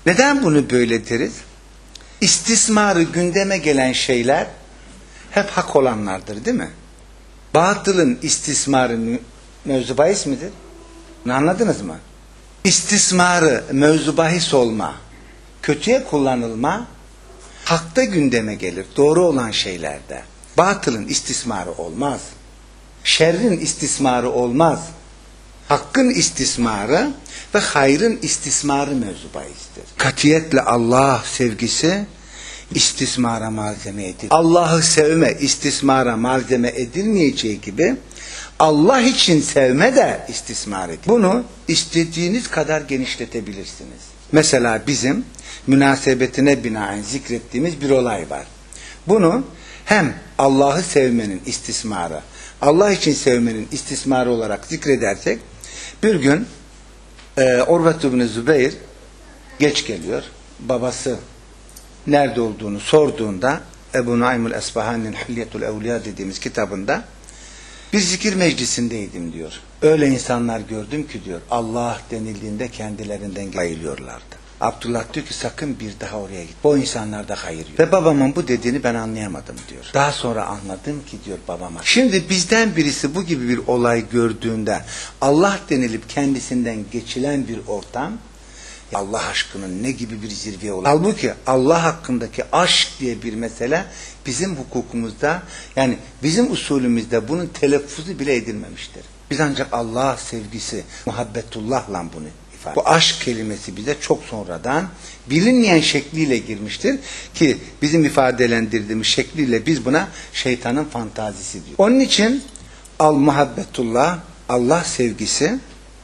Neden bunu böyle deriz? İstismarı gündeme gelen şeyler hep hak olanlardır, değil mi? Batılın istismarı mevzu bahis midir? Bunu anladınız mı? İstismarı mevzu bahis olma, kötüye kullanılma, hakta gündeme gelir, doğru olan şeylerde. Batılın istismarı olmaz. Şerrin istismarı olmaz. Hakkın istismarı ve hayrın istismarı mevzu bahistir. Katiyetle Allah sevgisi istismara malzeme edilir. Allah'ı sevme istismara malzeme edilmeyeceği gibi Allah için sevme de istismar edilir. Bunu istediğiniz kadar genişletebilirsiniz. Mesela bizim münasebetine binaen zikrettiğimiz bir olay var. Bunu hem Allah'ı sevmenin istismarı, Allah için sevmenin istismarı olarak zikredersek, bir gün Urvet ibn Zübeyir geç geliyor. Babası nerede olduğunu sorduğunda Ebu Nuaymul Esbahani'nin Hilyetul Evliya dediğimiz kitabında bir zikir meclisindeydim diyor. Öyle insanlar gördüm ki diyor Allah denildiğinde kendilerinden bayılıyorlardı. Abdullah diyor ki sakın bir daha oraya git. O insanlarda hayır yok. Ve babamın bu dediğini ben anlayamadım diyor. Daha sonra anladım ki diyor babama. Şimdi bizden birisi bu gibi bir olay gördüğünde Allah denilip kendisinden geçilen bir ortam, Allah aşkının ne gibi bir zirve olur. Halbuki Allah hakkındaki aşk diye bir mesele bizim hukukumuzda, yani bizim usulümüzde bunun telaffuzu bile edilmemiştir. Biz ancak Allah sevgisi, muhabbetullah'la bunu ifade. Bu aşk kelimesi bize çok sonradan bilinmeyen şekliyle girmiştir ki bizim ifadelendirdiğimiz şekliyle biz buna şeytanın fantazisi diyoruz. Onun için al muhabbetullah, Allah sevgisi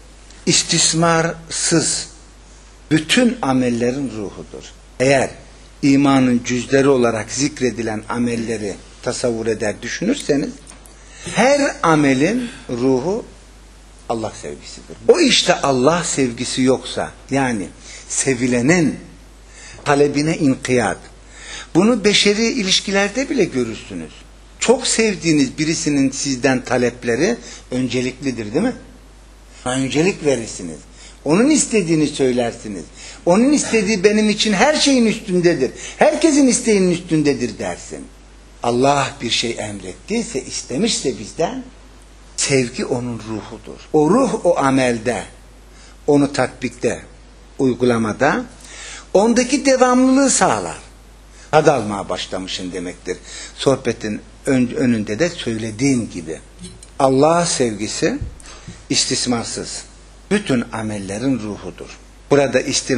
istismarsız bütün amellerin ruhudur. Eğer imanın cüzleri olarak zikredilen amelleri tasavvur eder düşünürseniz her amelin ruhu Allah sevgisidir. O işte Allah sevgisi yoksa, yani sevilenin talebine inkiyat, bunu beşeri ilişkilerde bile görürsünüz. Çok sevdiğiniz birisinin sizden talepleri önceliklidir, değil mi? Öncelik verirsiniz. Onun istediğini söylersiniz. Onun istediği benim için her şeyin üstündedir. Herkesin isteğinin üstündedir dersin. Allah bir şey emrettiyse, istemişse bizden, sevgi onun ruhudur. O ruh o amelde, onu tatbikte, uygulamada, ondaki devamlılığı sağlar. Tad almaya başlamışsın demektir. Sohbetin önünde de söylediğim gibi. Allah sevgisi istismarsız. Bütün amellerin ruhudur. Burada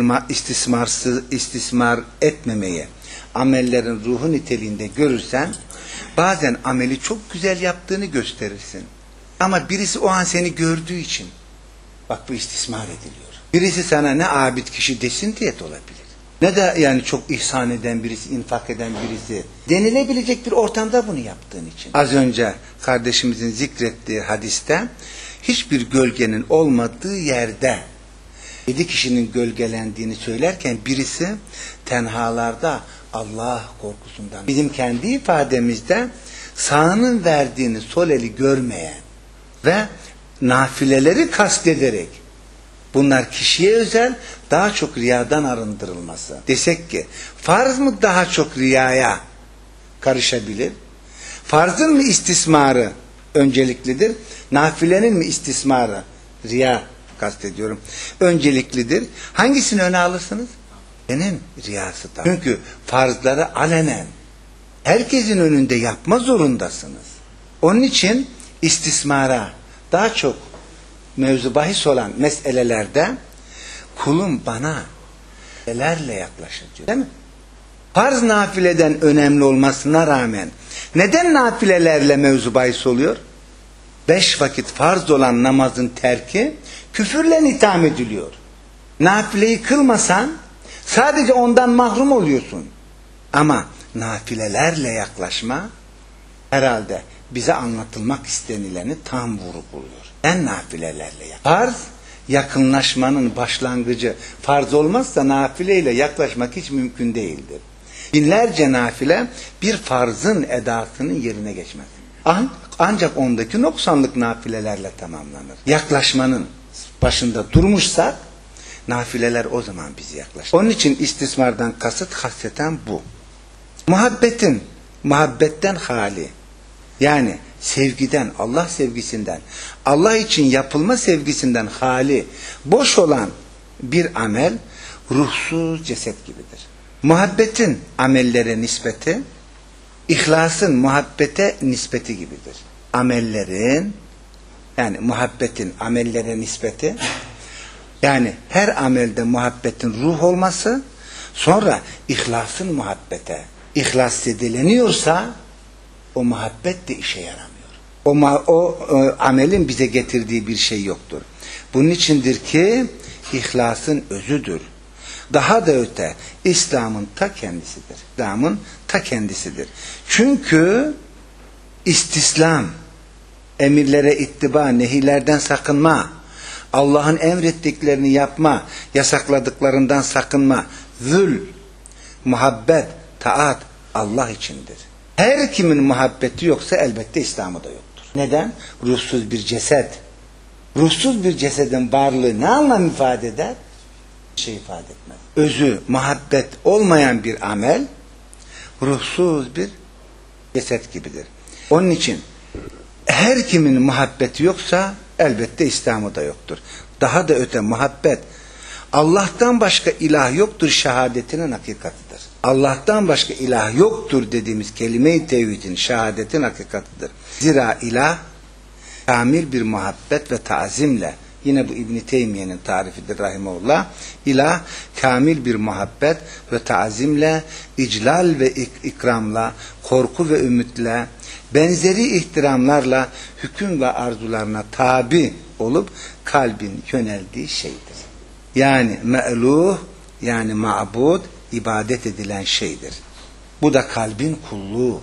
istismar etmemeyi amellerin ruhu niteliğinde görürsen bazen ameli çok güzel yaptığını gösterirsin. Ama birisi o an seni gördüğü için bak bu istismar ediliyor. Birisi sana ne abid kişi desin diye de olabilir. Ne de yani çok ihsan eden birisi, infak eden birisi denilebilecek bir ortamda bunu yaptığın için. Az önce kardeşimizin zikrettiği hadiste hiçbir gölgenin olmadığı yerde 7 kişinin gölgelendiğini söylerken birisi tenhalarda Allah korkusundan, bizim kendi ifademizde sağının verdiğini sol eli görmeyen ve nafileleri kastederek, bunlar kişiye özel, daha çok riyadan arındırılması. Desek ki farz mı daha çok riyaya karışabilir? Farzın mı istismarı önceliklidir? Nafilenin mi istismarı, riya kastediyorum, önceliklidir? Hangisini öne alırsınız? Benim riyası da. Çünkü farzları alenen herkesin önünde yapma zorundasınız. Onun için istismara daha çok mevzu bahis olan meselelerde kulum bana nelerle yaklaşır diyor, değil mi? Farz nafileden önemli olmasına rağmen neden nafilelerle mevzu bahis oluyor? 5 vakit farz olan namazın terki küfürle itham ediliyor. Nafileyi kılmasan sadece ondan mahrum oluyorsun. Ama nafilelerle yaklaşma herhalde bize anlatılmak istenileni tam vurguluyor. En nafilelerle yaklaşma. Farz yakınlaşmanın başlangıcı. Farz olmazsa nafileyle yaklaşmak hiç mümkün değildir. Binlerce nafile bir farzın edasının yerine geçmez. Ancak ondaki noksanlık nafilelerle tamamlanır. Yaklaşmanın başında durmuşsak nafileler o zaman bizi yaklaştırır. Onun için istismardan kasıt hasreten bu. Muhabbetten hali, yani sevgiden, Allah sevgisinden, Allah için yapılma sevgisinden hali, boş olan bir amel, ruhsuz ceset gibidir. Muhabbetin amellere nispeti, İhlasın muhabbete nispeti gibidir. Amellerin, yani muhabbetin amellere nispeti, yani her amelde muhabbetin ruh olması, sonra ihlasın muhabbete, ihlas zedeleniyorsa o muhabbet de işe yaramıyor. O amelin bize getirdiği bir şey yoktur. Bunun içindir ki ihlasın özüdür. Daha da öte İslam'ın ta kendisidir. İslam'ın ta kendisidir. Çünkü istislam, emirlere ittiba, nehirlerden sakınma, Allah'ın emrettiklerini yapma, yasakladıklarından sakınma, zül, muhabbet, taat Allah içindir. Her kimin muhabbeti yoksa elbette İslam'ı da yoktur. Neden? Ruhsuz bir ceset. Ruhsuz bir cesedin varlığı ne anlam ifade eder? Şey ifade etmez. Özü, muhabbet olmayan bir amel, ruhsuz bir ceset gibidir. Onun için her kimin muhabbeti yoksa elbette İslam'ı da yoktur. Daha da öte muhabbet, Allah'tan başka ilah yoktur şehadetinin hakikatıdır. Allah'tan başka ilah yoktur dediğimiz kelime-i tevhidin, şehadetin hakikatıdır. Zira ilah, kamil bir muhabbet ve tazimle, yine bu İbn-i Teymiye'nin tarifidir rahimahullah, ilah, kamil bir muhabbet ve tazimle, iclal ve ikramla, korku ve ümitle, benzeri ihtiramlarla hüküm ve arzularına tabi olup kalbin yöneldiği şeydir. Yani me'luh, yani ma'bud, ibadet edilen şeydir. Bu da kalbin kulluğu.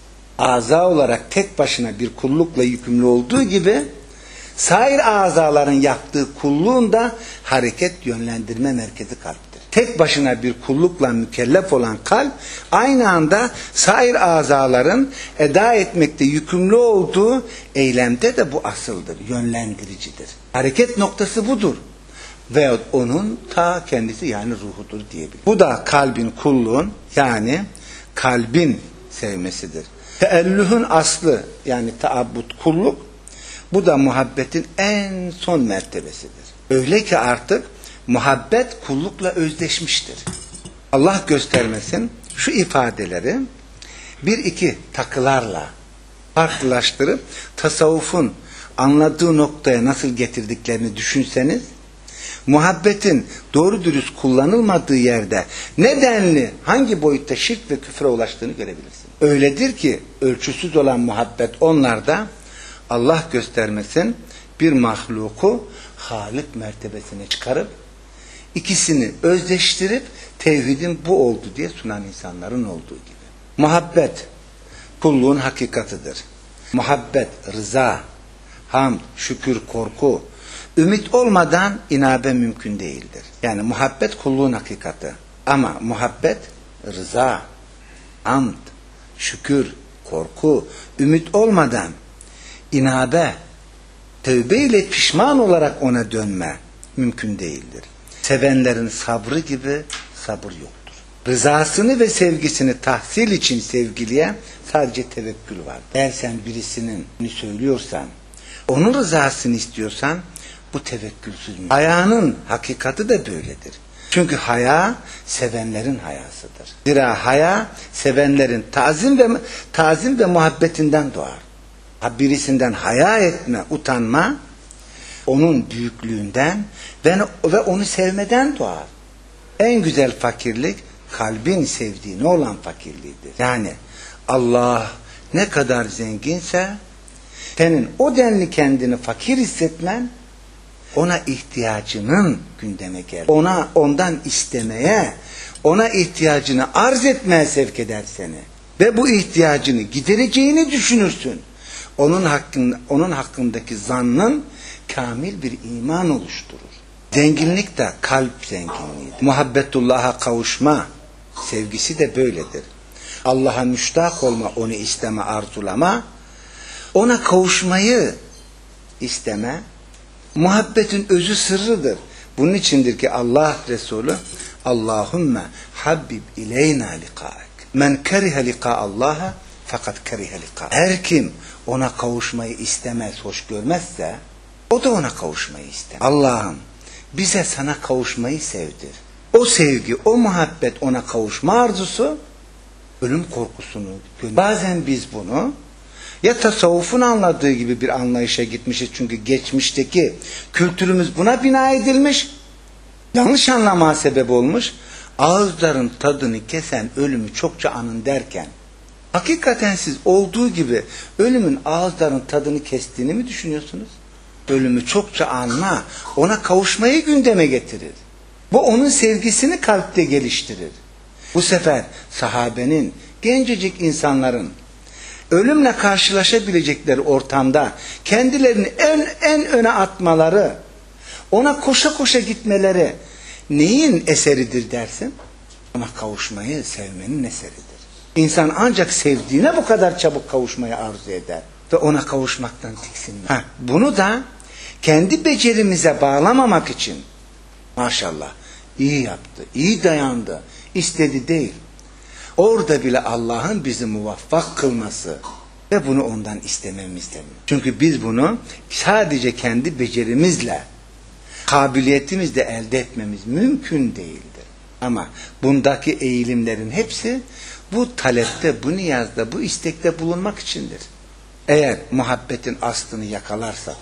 Aza olarak tek başına bir kullukla yükümlü olduğu gibi, sair azaların yaptığı kulluğun da hareket yönlendirme merkezi kalptir. Tek başına bir kullukla mükellef olan kalp, aynı anda sair azaların eda etmekte yükümlü olduğu eylemde de bu asıldır, yönlendiricidir. Hareket noktası budur. Veyahut onun ta kendisi, yani ruhudur diyebiliriz. Bu da kalbin kulluğun, yani kalbin sevmesidir. Teellühün aslı, yani taabbut, kulluk, bu da muhabbetin en son mertebesidir. Öyle ki artık muhabbet kullukla özdeşmiştir. Allah göstermesin, şu ifadeleri bir iki takılarla farklılaştırıp tasavvufun anladığı noktaya nasıl getirdiklerini düşünseniz, muhabbetin doğru dürüst kullanılmadığı yerde nedenli hangi boyutta şirk ve küfre ulaştığını görebilirsiniz. Öyledir ki ölçüsüz olan muhabbet onlarda, Allah göstermesin, bir mahluku Halik mertebesine çıkarıp ikisini özdeştirip tevhidin bu oldu diye sunan insanların olduğu gibi. Muhabbet kulluğun hakikatıdır. Muhabbet, rıza, hamd, şükür, korku, ümit olmadan inabe mümkün değildir. Yani muhabbet kulluğun hakikati. Ama muhabbet, rıza, hamd, şükür, korku, ümit olmadan inabe, tövbe ile pişman olarak ona dönme mümkün değildir. Sevenlerin sabrı gibi sabır yoktur. Rızasını ve sevgisini tahsil için sevgiliye sadece tevekkül var. Eğer sen birisinin söylüyorsan, onun rızasını istiyorsan, bu tevekkülsüz mü? Hayanın hakikati de böyledir. Çünkü haya sevenlerin hayasıdır. Zira haya sevenlerin tazim ve muhabbetinden doğar. Birisinden haya etme, utanma, onun büyüklüğünden ve onu sevmeden doğar. En güzel fakirlik, kalbin sevdiğine olan fakirliğidir. Yani Allah ne kadar zenginse, senin o denli kendini fakir hissetmen, ona ihtiyacının gündeme gelir. Ondan istemeye, ona ihtiyacını arz etmeye sevk eder seni. Ve bu ihtiyacını gidereceğini düşünürsün. Onun hakkındaki zannın kamil bir iman oluşturur. Zenginlik de kalp zenginliğidir. Muhabbetullah'a kavuşma sevgisi de böyledir. Allah'a müştak olma, onu isteme, arzulama, ona kavuşmayı isteme, muhabbetin özü sırrıdır. Bunun içindir ki Allah Resulü Allahümme habbib ileyna liqa'ek. Men kerihe liqa Allah'a fakat kerihe liqa. Her kim ona kavuşmayı istemez, hoş görmezse o da ona kavuşmayı ister. Allah'ım bize sana kavuşmayı sevdir. O sevgi, o muhabbet, ona kavuşma arzusu ölüm korkusunu gönderir. Bazen biz bunu ya tasavvufun anladığı gibi bir anlayışa gitmişiz. Çünkü geçmişteki kültürümüz buna bina edilmiş. Yanlış anlamaya sebep olmuş. Ağızların tadını kesen ölümü çokça anın derken hakikaten siz olduğu gibi ölümün ağızların tadını kestiğini mi düşünüyorsunuz? Ölümü çokça anma, ona kavuşmayı gündeme getirir. Bu onun sevgisini kalpte geliştirir. Bu sefer sahabenin, gencecik insanların ölümle karşılaşabilecekleri ortamda kendilerini en öne atmaları, ona koşa koşa gitmeleri neyin eseridir dersin? Ona kavuşmayı sevmenin eseridir. İnsan ancak sevdiğine bu kadar çabuk kavuşmayı arzu eder ve ona kavuşmaktan tiksinmez. Bunu da kendi becerimize bağlamamak için maşallah iyi yaptı, iyi dayandı, istedi değil. Orada bile Allah'ın bizi muvaffak kılması ve bunu ondan istememizden. Çünkü biz bunu sadece kendi becerimizle, kabiliyetimizle elde etmemiz mümkün değildir. Ama bundaki eğilimlerin hepsi bu talepte, bu niyazda, bu istekte bulunmak içindir. Eğer muhabbetin aslını yakalamak,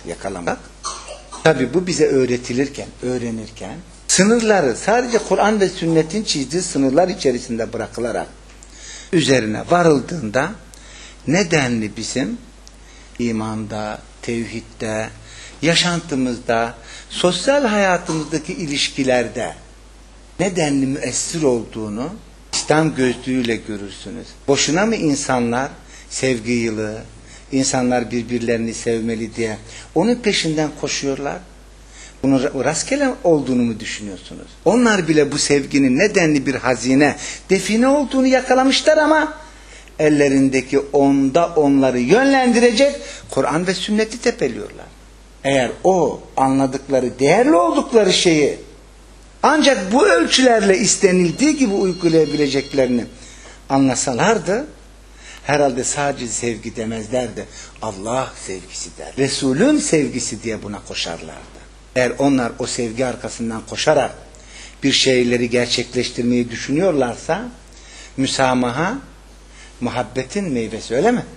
tabi bu bize öğretilirken, öğrenirken, sınırları sadece Kur'an ve sünnetin çizdiği sınırlar içerisinde bırakılarak üzerine varıldığında nedenli bizim imanda, tevhidde, yaşantımızda, sosyal hayatımızdaki ilişkilerde nedenli müessir olduğunu İslam gözlüğüyle görürsünüz. Boşuna mı insanlar sevgi yılı, insanlar birbirlerini sevmeli diye onun peşinden koşuyorlar? Bunun rastgele olduğunu mu düşünüyorsunuz? Onlar bile bu sevginin nedenli bir hazine, define olduğunu yakalamışlar ama ellerindeki onları yönlendirecek Kur'an ve sünneti tepeliyorlar. Eğer o anladıkları, değerli oldukları şeyi ancak bu ölçülerle istenildiği gibi uygulayabileceklerini anlasalardı, herhalde sadece sevgi demezlerdi. Allah sevgisi der. Resulün sevgisi diye buna koşarlardı. Eğer onlar o sevgi arkasından koşarak bir şeyleri gerçekleştirmeyi düşünüyorlarsa, müsamaha, muhabbetin meyvesi, öyle mi?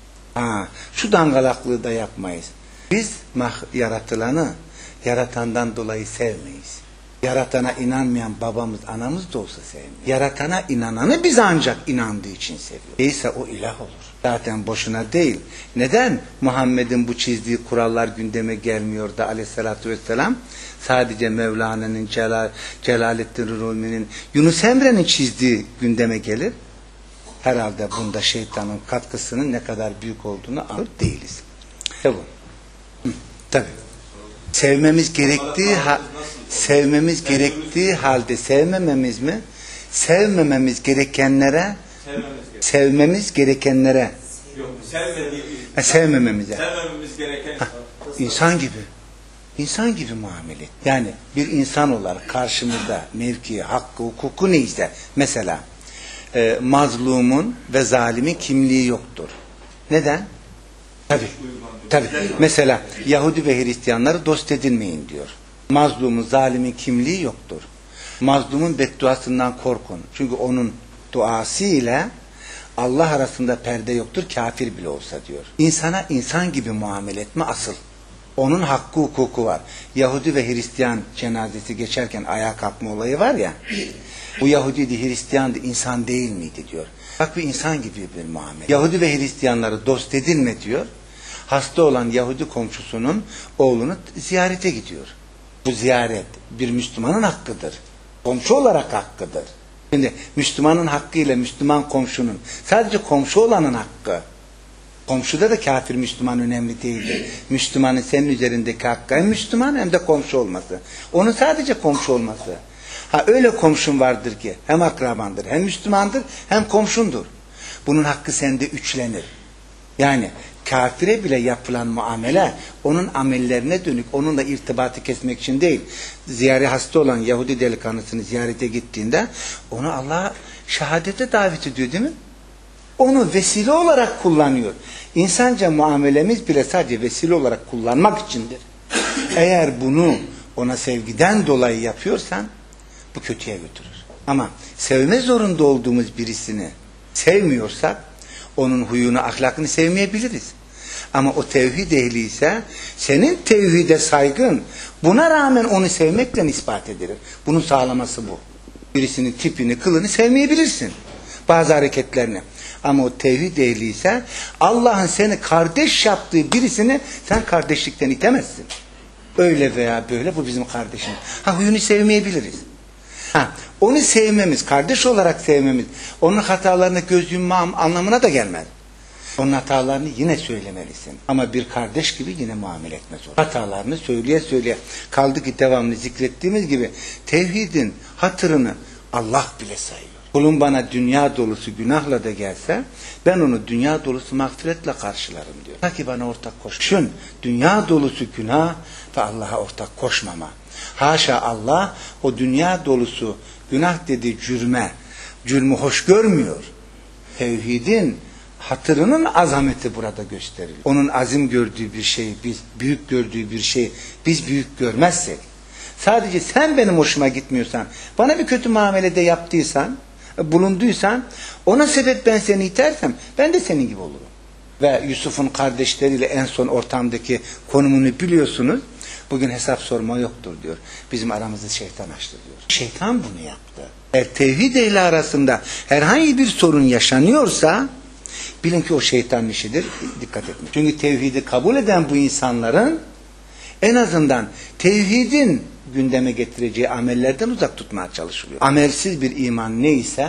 Şu dangalaklığı da yapmayız. Biz yaratılanı, yaratandan dolayı sevmeyiz. Yaratana inanmayan babamız, anamız da olsa sevmiyor. Yaratana inananı biz ancak inandığı için seviyor. Değilse o ilah olur. Zaten boşuna değil. Neden Muhammed'in bu çizdiği kurallar gündeme gelmiyor da aleyhissalatü vesselam sadece Mevlana'nın, Celaleddin Rumi'nin, Yunus Emre'nin çizdiği gündeme gelir? Herhalde bunda şeytanın katkısının ne kadar büyük olduğunu anlar değiliz. Tabii. Tabii. Sevmemiz gerektiği halde sevmememiz mi? Sevmememiz gerekenlere sevmemiz gerekenlere sevmememiz gereken insan gibi muamele. Yani bir insan olarak karşımızda mevki, hakkı, hukuku neyse, mesela mazlumun ve zalimin kimliği yoktur. Neden? Tabii. Mesela Yahudi ve Hristiyanları dost edinmeyin diyor. Mazlumun, zalimin kimliği yoktur. Mazlumun bedduasından korkun. Çünkü onun duası ile Allah arasında perde yoktur, kafir bile olsa diyor. İnsana insan gibi muamele etme asıl. Onun hakkı, hukuku var. Yahudi ve Hristiyan cenazesi geçerken ayağa kalkma olayı var ya. Bu Yahudiydi, Hristiyandı, insan değil miydi diyor. Bak bir insan gibi bir muamele. Yahudi ve Hristiyanları dost edinme diyor. Hasta olan Yahudi komşusunun oğlunu ziyarete gidiyor. Bu ziyaret bir Müslümanın hakkıdır. Komşu olarak hakkıdır. Şimdi Müslümanın hakkı ile Müslüman komşunun, sadece komşu olanın hakkı. Komşuda da kafir Müslüman önemli değildir. Müslümanın senin üzerindeki hakkı hem Müslüman hem de komşu olması. Onun sadece komşu olması. Öyle komşun vardır ki hem akrabandır, hem Müslümandır, hem komşundur. Bunun hakkı sende üçlenir. Yani kafire bile yapılan muamele onun amellerine dönük, onunla irtibatı kesmek için değil. Ziyare hasta olan Yahudi delikanlısını ziyarete gittiğinde onu Allah'a şehadete davet ediyor değil mi? Onu vesile olarak kullanıyor. İnsanca muamelemiz bile sadece vesile olarak kullanmak içindir. Eğer bunu ona sevgiden dolayı yapıyorsan bu kötüye götürür. Ama sevme zorunda olduğumuz birisini sevmiyorsak onun huyunu, ahlakını sevmeyebiliriz. Ama o tevhid ehli ise senin tevhide saygın buna rağmen onu sevmekle ispat edilir. Bunun sağlaması bu. Birisinin tipini, kılını sevmeyebilirsin. Bazı hareketlerini. Ama o tevhid ehli ise Allah'ın seni kardeş yaptığı birisini sen kardeşlikten itemezsin. Öyle veya böyle bu bizim kardeşimiz. Huyunu sevmeyebiliriz. Onu sevmemiz, kardeş olarak sevmemiz, onun hatalarına göz yummam anlamına da gelmez. Onun hatalarını yine söylemelisin. Ama bir kardeş gibi yine muamele etmez olur. Hatalarını söyleye söyleye. Kaldı ki devamlı zikrettiğimiz gibi tevhidin hatırını Allah bile sayıyor. Kulum bana dünya dolusu günahla da gelse ben onu dünya dolusu mağfiretle karşılarım diyor. Ta ki bana ortak koşun. Dünya dolusu günah ve Allah'a ortak koşmama. Haşa Allah o dünya dolusu günah dediği cürmü hoş görmüyor. Tevhidin hatırının azameti burada gösterilir. Onun azim gördüğü bir şeyi, biz büyük gördüğü bir şeyi biz büyük görmezsek, sadece sen benim hoşuma gitmiyorsan, bana bir kötü muamelede yaptıysan, bulunduysan, ona sebep ben seni itersem, ben de senin gibi olurum. Ve Yusuf'un kardeşleriyle en son ortamdaki konumunu biliyorsunuz. Bugün hesap sorma yoktur diyor. Bizim aramızı şeytan açtı diyor. Şeytan bunu yaptı. Tevhid ehli arasında herhangi bir sorun yaşanıyorsa bilin ki o şeytanın işidir. Dikkat etmeyin. Çünkü tevhidi kabul eden bu insanların en azından tevhidin gündeme getireceği amellerden uzak tutmaya çalışılıyor. Amelsiz bir iman neyse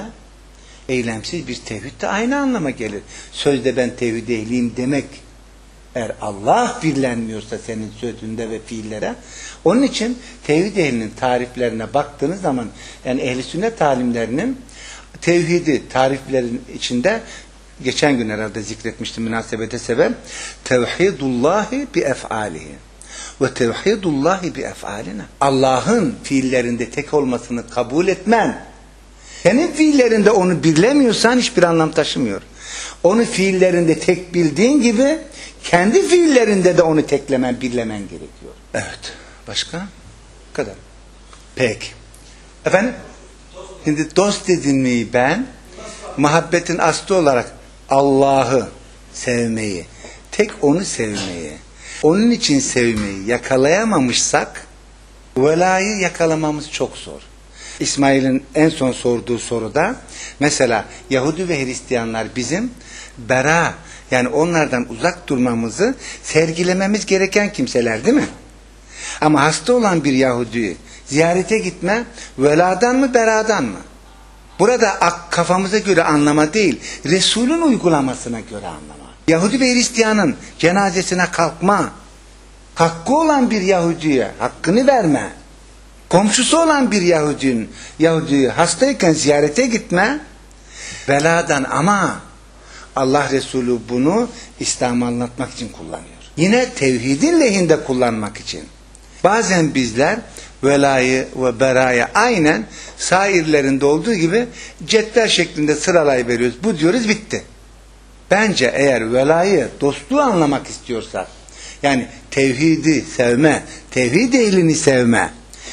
eylemsiz bir tevhid de aynı anlama gelir. Sözde ben tevhid ehliyim demek eğer Allah birlenmiyorsa senin sözünde ve fiillere, onun için tevhid ehlinin tariflerine baktığınız zaman yani ehli sünnet alimlerinin tevhidi tariflerin içinde geçen gün herhalde zikretmiştim münasebete sebep tevhidullahi bi ef'alihi ve tevhidullahi bi ef'alina. Allah'ın fiillerinde tek olmasını kabul etmen, senin fiillerinde onu birlemiyorsan hiçbir anlam taşımıyor. Onu fiillerinde tek bildiğin gibi kendi fiillerinde de onu teklemen, birlemen gerekiyor. Evet. Başka? Bu kadar. Peki. Efendim? Şimdi dost edinmeyi ben muhabbetin aslı olarak Allah'ı sevmeyi, tek onu sevmeyi, onun için sevmeyi yakalayamamışsak velayı yakalamamız çok zor. İsmail'in en son sorduğu soruda mesela Yahudi ve Hristiyanlar bizim bera yani onlardan uzak durmamızı sergilememiz gereken kimseler değil mi? Ama hasta olan bir Yahudi'yi ziyarete gitme veladan mı beradan mı? Burada kafamıza göre anlama değil, Resul'ün uygulamasına göre anlama. Yahudi ve Hristiyanın cenazesine kalkma, hakkı olan bir Yahudi'ye hakkını verme, komşusu olan bir Yahudi'yi hastayken ziyarete gitme, veladan ama Allah Resulü bunu İslam'ı anlatmak için kullanıyor. Yine tevhidin lehinde kullanmak için. Bazen bizler velayı ve berayı aynen sairlerinde olduğu gibi cetvel şeklinde sıralayıveriyoruz. Bu diyoruz bitti. Bence eğer velayı, dostluğu anlamak istiyorsak, yani tevhidi sevme, tevhid ehlini sevme,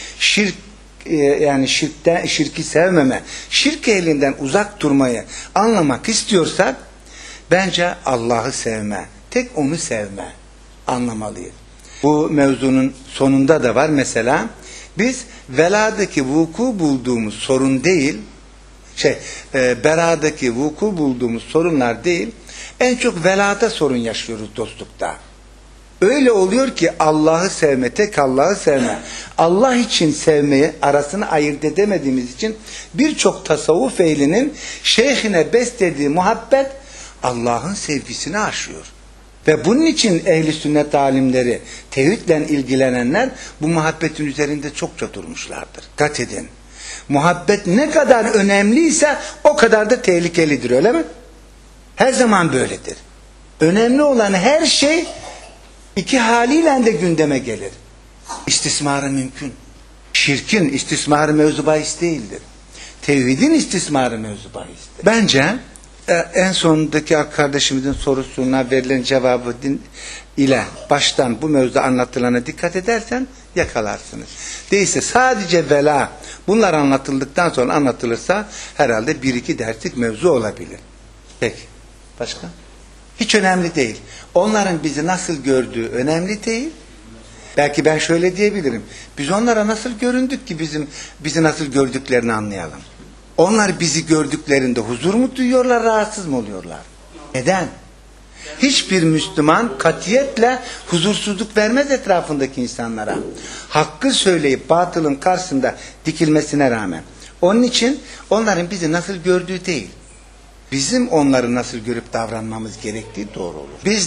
şirki sevmeme, şirk ehlinden uzak durmayı anlamak istiyorsak, bence Allah'ı sevme, tek onu sevme anlamalıyız. Bu mevzunun sonunda da var mesela, biz veladaki vuku bulduğumuz sorun değil, beradaki vuku bulduğumuz sorunlar değil, en çok velada sorun yaşıyoruz dostlukta. Öyle oluyor ki Allah'ı sevme, tek Allah'ı sevme, Allah için sevmeyi arasını ayırt edemediğimiz için birçok tasavvuf ehlinin şeyhine beslediği muhabbet Allah'ın sevgisini aşıyor. Ve bunun için ehli sünnet alimleri, tevhidle ilgilenenler bu muhabbetin üzerinde çokça durmuşlardır. Dikkat edin. Muhabbet ne kadar önemliyse o kadar da tehlikelidir, öyle mi? Her zaman böyledir. Önemli olan her şey iki haliyle de gündeme gelir. İstismarı mümkün. Şirkin istismarı mevzu bahis değildir. Tevhidin istismarı mevzu bahistir. Bence en sondaki kardeşimizin sorusuna verilen cevabı ile baştan bu mevzuda anlatılana dikkat edersen yakalarsınız. Değilse sadece vela bunlar anlatıldıktan sonra anlatılırsa herhalde bir iki derslik mevzu olabilir. Peki. Başka? Hiç önemli değil. Onların bizi nasıl gördüğü önemli değil. Belki ben şöyle diyebilirim. Biz onlara nasıl göründük ki bizi nasıl gördüklerini anlayalım. Onlar bizi gördüklerinde huzur mu duyuyorlar, rahatsız mı oluyorlar? Neden? Hiçbir Müslüman katiyetle huzursuzluk vermez etrafındaki insanlara. Hakkı söyleyip batılın karşısında dikilmesine rağmen. Onun için onların bizi nasıl gördüğü değil, bizim onları nasıl görüp davranmamız gerektiği doğru olur.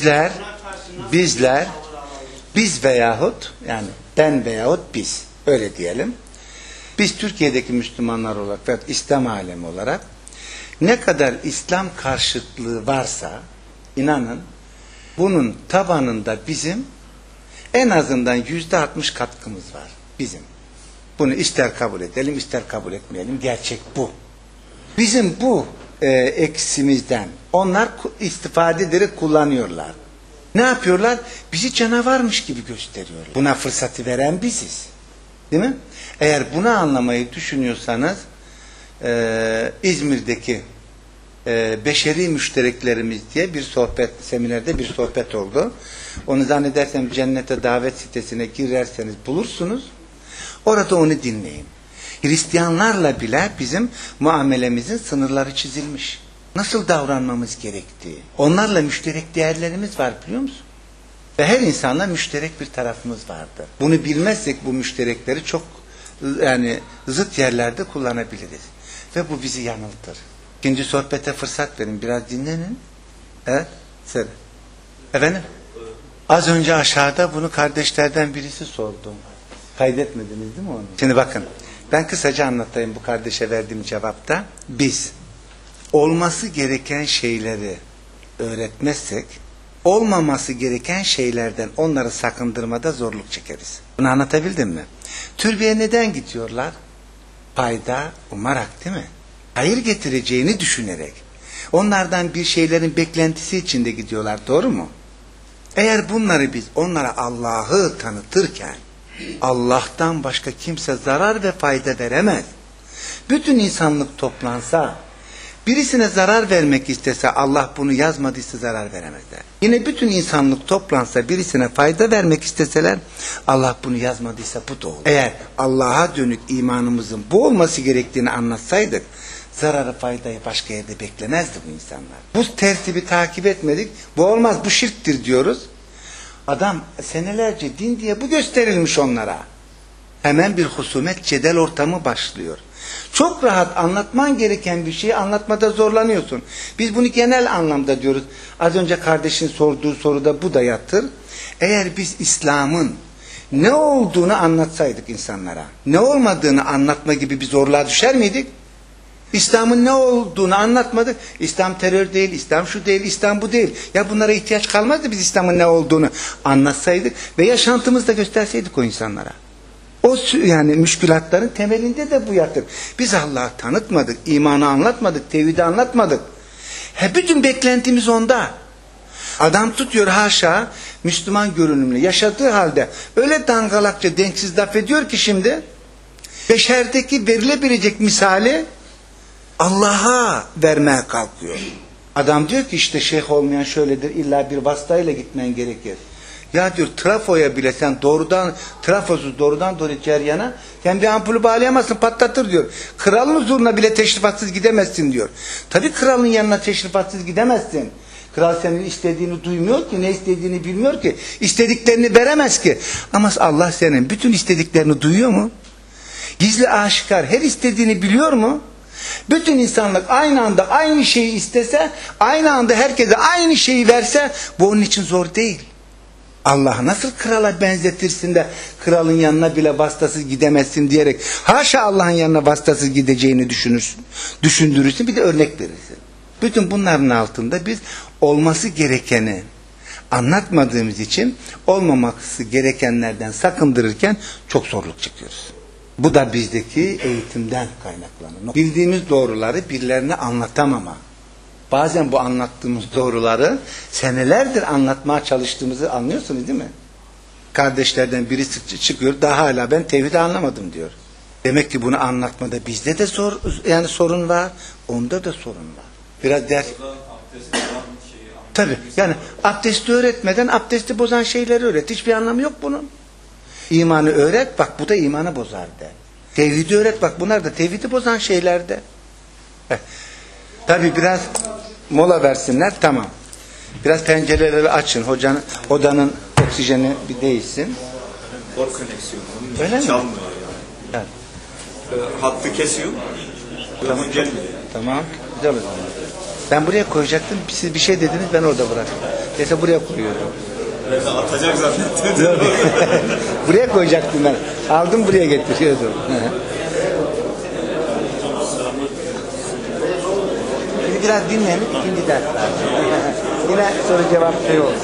Biz veyahut yani ben veyahut biz öyle diyelim. Biz Türkiye'deki Müslümanlar olarak ve İslam alemi olarak ne kadar İslam karşıtlığı varsa inanın bunun tabanında bizim en azından %60 katkımız var. Bizim. Bunu ister kabul edelim ister kabul etmeyelim. Gerçek bu. Bizim bu eksimizden onlar istifade ederek kullanıyorlar. Ne yapıyorlar? Bizi canavarmış gibi gösteriyorlar. Buna fırsatı veren biziz. Değil mi? Eğer bunu anlamayı düşünüyorsanız İzmir'deki beşeri müştereklerimiz diye bir sohbet, seminerde bir sohbet oldu. Onu zannedersem Cennete Davet sitesine girerseniz bulursunuz. Orada onu dinleyin. Hristiyanlarla bile bizim muamelemizin sınırları çizilmiş. Nasıl davranmamız gerektiği. Onlarla müşterek değerlerimiz var biliyor musun? Ve her insanla müşterek bir tarafımız vardır. Bunu bilmezsek bu müşterekleri çok yani zıt yerlerde kullanabiliriz. Ve bu bizi yanıltır. İkinci sohbete fırsat verin. Biraz dinlenin. Evet. Söyle. Efendim? Az önce aşağıda bunu kardeşlerden birisi sordu. Kaydetmediniz değil mi onu? Şimdi bakın. Ben kısaca anlatayım bu kardeşe verdiğim cevapta. Biz olması gereken şeyleri öğretmezsek olmaması gereken şeylerden onları sakındırmada zorluk çekeriz. Bunu anlatabildim mi? Türbeye neden gidiyorlar? Fayda umarak değil mi? Hayır getireceğini düşünerek. Onlardan bir şeylerin beklentisi içinde gidiyorlar. Doğru mu? Eğer bunları biz onlara Allah'ı tanıtırken Allah'tan başka kimse zarar ve fayda veremez. Bütün insanlık toplansa birisine zarar vermek istese Allah bunu yazmadıysa zarar veremezler. Yine bütün insanlık toplansa birisine fayda vermek isteseler Allah bunu yazmadıysa bu da olur. Eğer Allah'a dönük imanımızın bu olması gerektiğini anlatsaydık zararı faydayı başka yerde beklemezdi bu insanlar. Bu tertibi takip etmedik. Bu olmaz, bu şirktir diyoruz. Adam senelerce din diye bu gösterilmiş onlara. Hemen bir husumet, cedel ortamı başlıyor. Çok rahat anlatman gereken bir şeyi anlatmada zorlanıyorsun. Biz bunu genel anlamda diyoruz. Az önce kardeşin sorduğu soruda bu da yattır. Eğer biz İslam'ın ne olduğunu anlatsaydık insanlara, ne olmadığını anlatma gibi bir zorluğa düşer miydik? İslam'ın ne olduğunu anlatmadık. İslam terör değil, İslam şu değil, İslam bu değil. Ya bunlara ihtiyaç kalmazdı biz İslam'ın ne olduğunu anlatsaydık ve yaşantımızda gösterseydik o insanlara. O yani müşkülatların temelinde de bu yatır. Biz Allah'ı tanıtmadık, imanı anlatmadık, tevhidi anlatmadık. Bütün beklentimiz onda. Adam tutuyor haşa Müslüman görünümlü yaşadığı halde öyle dangalakça denksiz laf ediyor ki şimdi beşerdeki verilebilecek misali Allah'a vermeye kalkıyor. Adam diyor ki işte şeyh olmayan şöyledir, illa bir vasıtayla gitmen gerekir. Ya diyor trafoya bile sen trafosuz doğrudan ceryana sen bir ampulü bağlayamazsın, patlatır diyor. Kralın huzuruna bile teşrifatsız gidemezsin diyor. Tabii kralın yanına teşrifatsız gidemezsin. Kral senin istediğini duymuyor ki, ne istediğini bilmiyor ki. İstediklerini veremez ki. Ama Allah senin bütün istediklerini duyuyor mu? Gizli aşikar her istediğini biliyor mu? Bütün insanlık aynı anda aynı şeyi istese, aynı anda herkese aynı şeyi verse bu onun için zor değil. Allah'ı nasıl krala benzetirsin de kralın yanına bile vasıtasız gidemezsin diyerek haşa Allah'ın yanına vasıtasız gideceğini düşündürürsün, bir de örnek verirsin. Bütün bunların altında biz olması gerekeni anlatmadığımız için olmaması gerekenlerden sakındırırken çok zorluk çekiyoruz. Bu da bizdeki eğitimden kaynaklanıyor. Bildiğimiz doğruları birilerine anlatamama. Bazen bu anlattığımız doğruları senelerdir anlatmaya çalıştığımızı anlıyorsunuz değil mi? Kardeşlerden birisi çıkıyor, daha hala ben tevhidi anlamadım diyor. Demek ki bunu anlatmada bizde de sorun var, onda da sorun var. Biraz ders. Tabii yani abdesti öğretmeden abdesti bozan şeyleri öğret. Hiçbir anlamı yok bunun. İmanı öğret, bak bu da imanı bozar de. Tevhidi öğret, bak bunlar da tevhidi bozan şeyler de. Tabii biraz mola versinler, tamam. Biraz pencereleri açın, hocanın odanın oksijeni bir değişsin. Bor koneksiyonu. Öyle mi? Çalmıyor yani. Evet. Hattı kesiyor. Tamam, gelmiyor. Tamam, güzel o zaman. Ben buraya koyacaktım, siz bir şey dediniz, ben orada bıraktım. Neyse buraya koyuyordum. Ben de atacak zannettim. Buraya koyacaktım ben. Aldım buraya getiriyordum. Şimdi biraz dinlenin, ikinci ders var. Yine soru cevap şey oldu.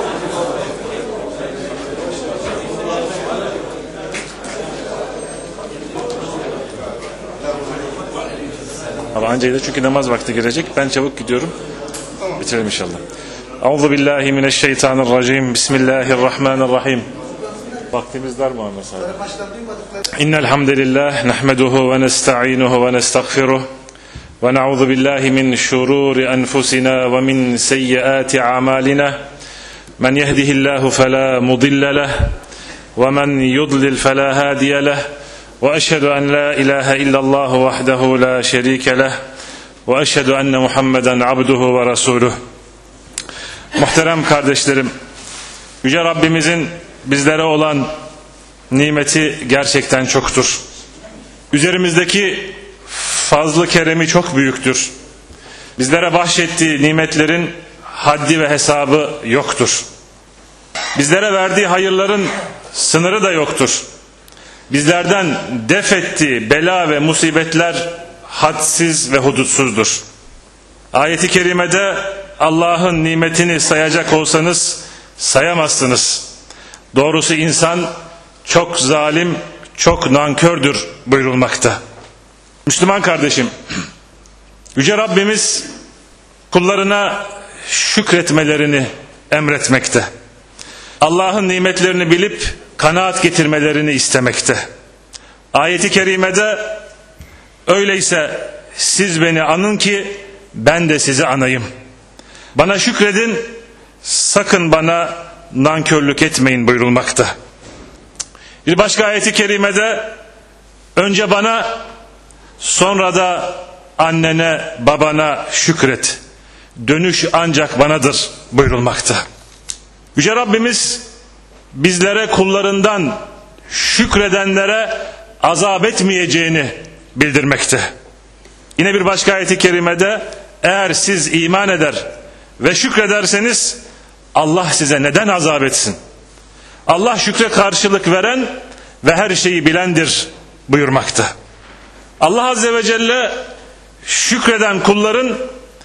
Ama ancak da çünkü namaz vakti girecek. Ben çabuk gidiyorum. Bitirelim inşallah. Euzu billahi mineşşeytanirracim. Bismillahirrahmanirrahim. Vaktimiz dar Muhammed abi. İnnel hamdelellahi nahmeduhu ve nestainuhu ve nestağfiruh. Ve na'udzu billahi min şururi enfusina ve min seyyiati a'malina. Men yehdihillahu fela mudille leh ve men yudlil fela hadiye leh. وأشهد أن لا إله إلا الله وحده لا شريك له وأشهد أن محمدا عبده ورسوله. Muhterem kardeşlerim, Yüce Rabbimizin bizlere olan nimeti gerçekten çoktur. Üzerimizdeki fazlı keremi çok büyüktür. Bizlere bahşettiği nimetlerin haddi ve hesabı yoktur. Bizlere verdiği hayırların sınırı da yoktur. Bizlerden def ettiği bela ve musibetler hadsiz ve hudutsuzdur. Ayet-i kerimede Allah'ın nimetini sayacak olsanız sayamazsınız. Doğrusu insan çok zalim, çok nankördür buyurulmakta. Müslüman kardeşim, Yüce Rabbimiz kullarına şükretmelerini emretmekte. Allah'ın nimetlerini bilip kanaat getirmelerini istemekte. Ayet-i kerimede öyleyse siz beni anın ki ben de sizi anayım. Bana şükredin, sakın bana nankörlük etmeyin buyurulmakta. Bir başka ayet-i kerimede önce bana sonra da annene babana şükret. Dönüş ancak banadır buyurulmakta. Yüce Rabbimiz bizlere kullarından şükredenlere azap etmeyeceğini bildirmekte. Yine bir başka ayet-i kerimede eğer siz iman eder ve şükrederseniz Allah size neden azap etsin? Allah şükre karşılık veren ve her şeyi bilendir buyurmakta. Allah Azze ve Celle şükreden kulların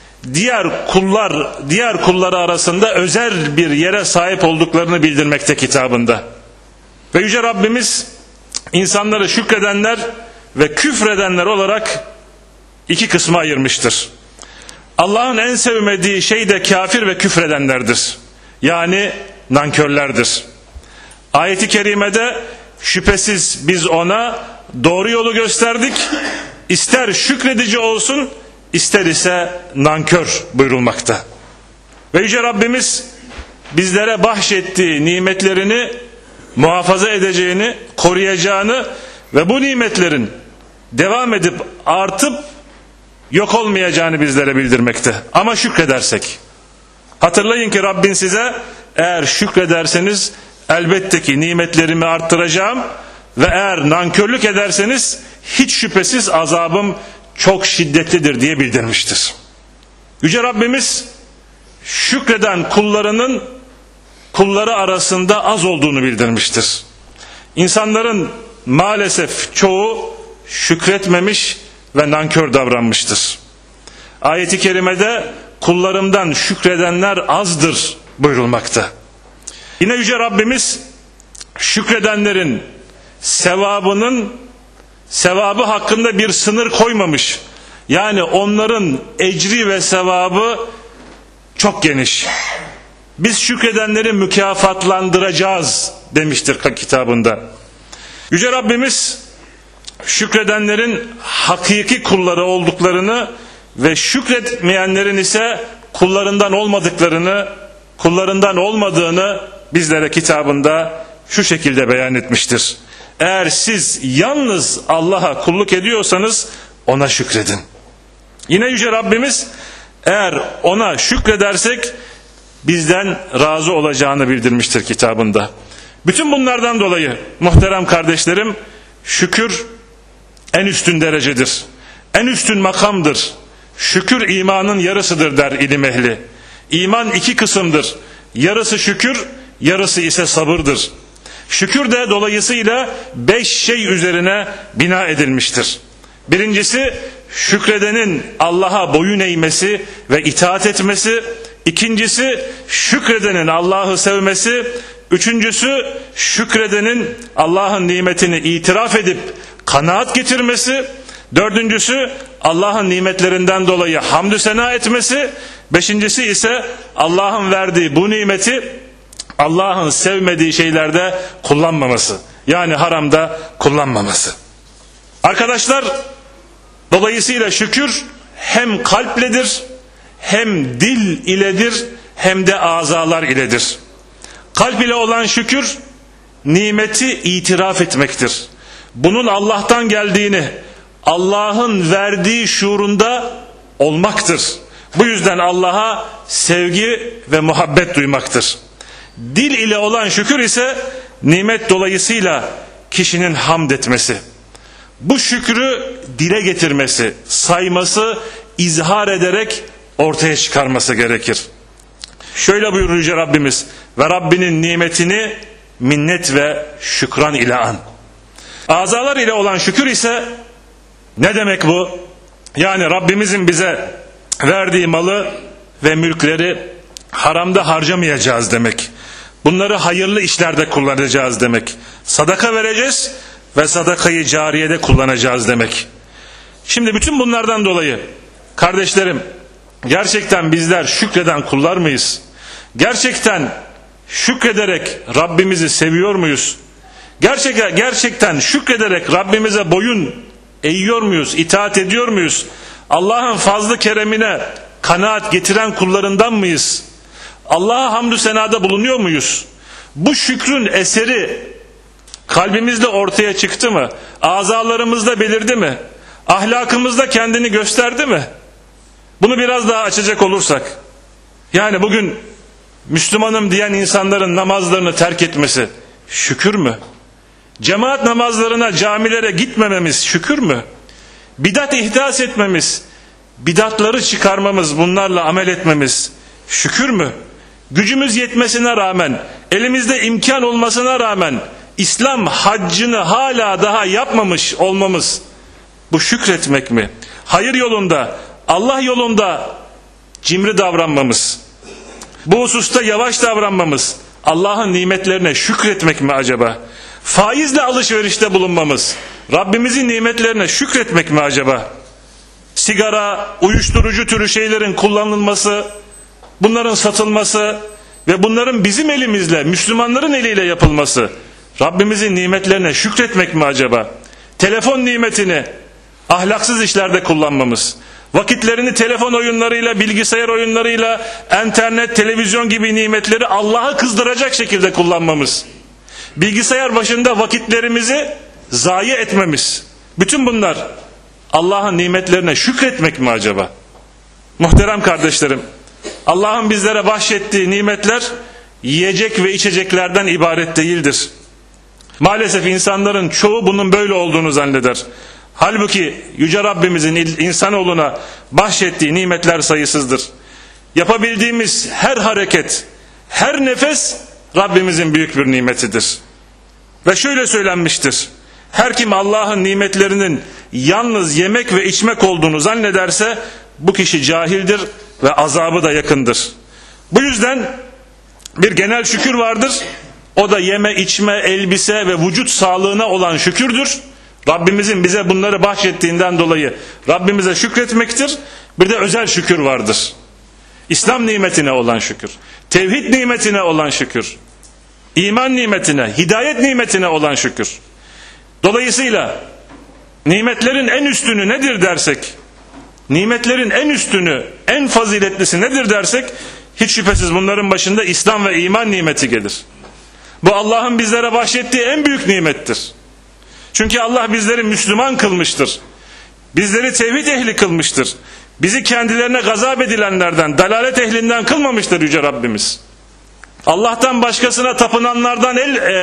diğer kulları arasında özel bir yere sahip olduklarını bildirmekte kitabında. Ve Yüce Rabbimiz insanları şükredenler ve küfredenler olarak iki kısma ayırmıştır. Allah'ın en sevmediği şey de kafir ve küfredenlerdir. Yani nankörlerdir. Ayet-i kerimede şüphesiz biz ona doğru yolu gösterdik. İster şükredici olsun, İster ise nankör buyurulmakta. Ve Yüce Rabbimiz bizlere bahşettiği nimetlerini muhafaza edeceğini, koruyacağını ve bu nimetlerin devam edip artıp yok olmayacağını bizlere bildirmekte. Ama şükredersek. Hatırlayın ki Rabbin size eğer şükrederseniz elbette ki nimetlerimi arttıracağım ve eğer nankörlük ederseniz hiç şüphesiz azabım çok şiddetlidir diye bildirmiştir. Yüce Rabbimiz şükreden kullarının kulları arasında az olduğunu bildirmiştir. İnsanların maalesef çoğu şükretmemiş ve nankör davranmıştır. Ayet-i kerimede kullarımdan şükredenler azdır buyurulmakta. Yine Yüce Rabbimiz şükredenlerin sevabı hakkında bir sınır koymamış. Yani onların ecri ve sevabı çok geniş. Biz şükredenleri mükafatlandıracağız demiştir kitabında. Yüce Rabbimiz şükredenlerin hakiki kulları olduklarını ve şükretmeyenlerin ise kullarından olmadığını bizlere kitabında şu şekilde beyan etmiştir. Eğer siz yalnız Allah'a kulluk ediyorsanız ona şükredin. Yine Yüce Rabbimiz eğer ona şükredersek bizden razı olacağını bildirmiştir kitabında. Bütün bunlardan dolayı muhterem kardeşlerim, şükür en üstün derecedir. En üstün makamdır. Şükür imanın yarısıdır der ilim ehli. İman iki kısımdır. Yarısı şükür, yarısı ise sabırdır. Şükür de dolayısıyla 5 şey üzerine bina edilmiştir. Birincisi şükredenin Allah'a boyun eğmesi ve itaat etmesi. İkincisi şükredenin Allah'ı sevmesi. Üçüncüsü şükredenin Allah'ın nimetini itiraf edip kanaat getirmesi. Dördüncüsü Allah'ın nimetlerinden dolayı hamdü sena etmesi. Beşincisi ise Allah'ın verdiği bu nimeti Allah'ın sevmediği şeylerde kullanmaması. Yani haramda kullanmaması. Arkadaşlar, dolayısıyla şükür hem kalpledir, hem dil iledir, hem de azalar iledir. Kalp ile olan şükür nimeti itiraf etmektir. Bunun Allah'tan geldiğini, Allah'ın verdiği şuurunda olmaktır. Bu yüzden Allah'a sevgi ve muhabbet duymaktır. Dil ile olan şükür ise nimet dolayısıyla kişinin hamd etmesi. Bu şükrü dile getirmesi, sayması, izhar ederek ortaya çıkarması gerekir. Şöyle buyurur Yüce Rabbimiz: ve Rabbinin nimetini minnet ve şükran ile an. Azalar ile olan şükür ise ne demek bu? Yani Rabbimizin bize verdiği malı ve mülkleri haramda harcamayacağız demek. Bunları hayırlı işlerde kullanacağız demek. Sadaka vereceğiz ve sadakayı cariyede kullanacağız demek. Şimdi bütün bunlardan dolayı kardeşlerim, gerçekten bizler şükreden kullar mıyız? Gerçekten şükrederek Rabbimizi seviyor muyuz? Gerçekten şükrederek Rabbimize boyun eğiyor muyuz? İtaat ediyor muyuz? Allah'ın fazlı keremine kanaat getiren kullarından mıyız? Allah'a hamdü senada bulunuyor muyuz? Bu şükrün eseri kalbimizde ortaya çıktı mı? Azalarımızda belirdi mi? Ahlakımızda kendini gösterdi mi? Bunu biraz daha açacak olursak, yani bugün Müslümanım diyen insanların namazlarını terk etmesi şükür mü? Cemaat namazlarına, camilere gitmememiz şükür mü? Bidat ihdas etmemiz, bidatları çıkarmamız, bunlarla amel etmemiz şükür mü? Gücümüz yetmesine rağmen, elimizde imkan olmasına rağmen İslam haccını hala daha yapmamış olmamız, bu şükretmek mi? Hayır yolunda, Allah yolunda cimri davranmamız, bu hususta yavaş davranmamız, Allah'ın nimetlerine şükretmek mi acaba? Faizle alışverişte bulunmamız, Rabbimizin nimetlerine şükretmek mi acaba? Sigara, uyuşturucu türü şeylerin kullanılması, bunların satılması ve bunların bizim elimizle, Müslümanların eliyle yapılması, Rabbimizin nimetlerine şükretmek mi acaba? Telefon nimetini ahlaksız işlerde kullanmamız, vakitlerini telefon oyunlarıyla, bilgisayar oyunlarıyla, internet, televizyon gibi nimetleri Allah'ı kızdıracak şekilde kullanmamız, bilgisayar başında vakitlerimizi zayi etmemiz, bütün bunlar Allah'ın nimetlerine şükretmek mi acaba? Muhterem kardeşlerim, Allah'ın bizlere bahşettiği nimetler yiyecek ve içeceklerden ibaret değildir. Maalesef insanların çoğu bunun böyle olduğunu zanneder. Halbuki Yüce Rabbimizin insanoğluna bahşettiği nimetler sayısızdır. Yapabildiğimiz her hareket, her nefes Rabbimizin büyük bir nimetidir. Ve şöyle söylenmiştir: her kim Allah'ın nimetlerinin yalnız yemek ve içmek olduğunu zannederse bu kişi cahildir ve azabı da yakındır. Bu yüzden bir genel şükür vardır. O da yeme, içme, elbise ve vücut sağlığına olan şükürdür. Rabbimizin bize bunları bahşettiğinden dolayı Rabbimize şükretmektir. Bir de özel şükür vardır. İslam nimetine olan şükür, tevhid nimetine olan şükür, iman nimetine, hidayet nimetine olan şükür. Dolayısıyla nimetlerin en üstünü nedir dersek, nimetlerin en üstünü, en faziletlisi nedir dersek, hiç şüphesiz bunların başında İslam ve iman nimeti gelir. Bu Allah'ın bizlere bahşettiği en büyük nimettir. Çünkü Allah bizleri Müslüman kılmıştır. Bizleri tevhid ehli kılmıştır. Bizi kendilerine gazap edilenlerden, dalalet ehlinden kılmamıştır Yüce Rabbimiz. Allah'tan başkasına tapınanlardan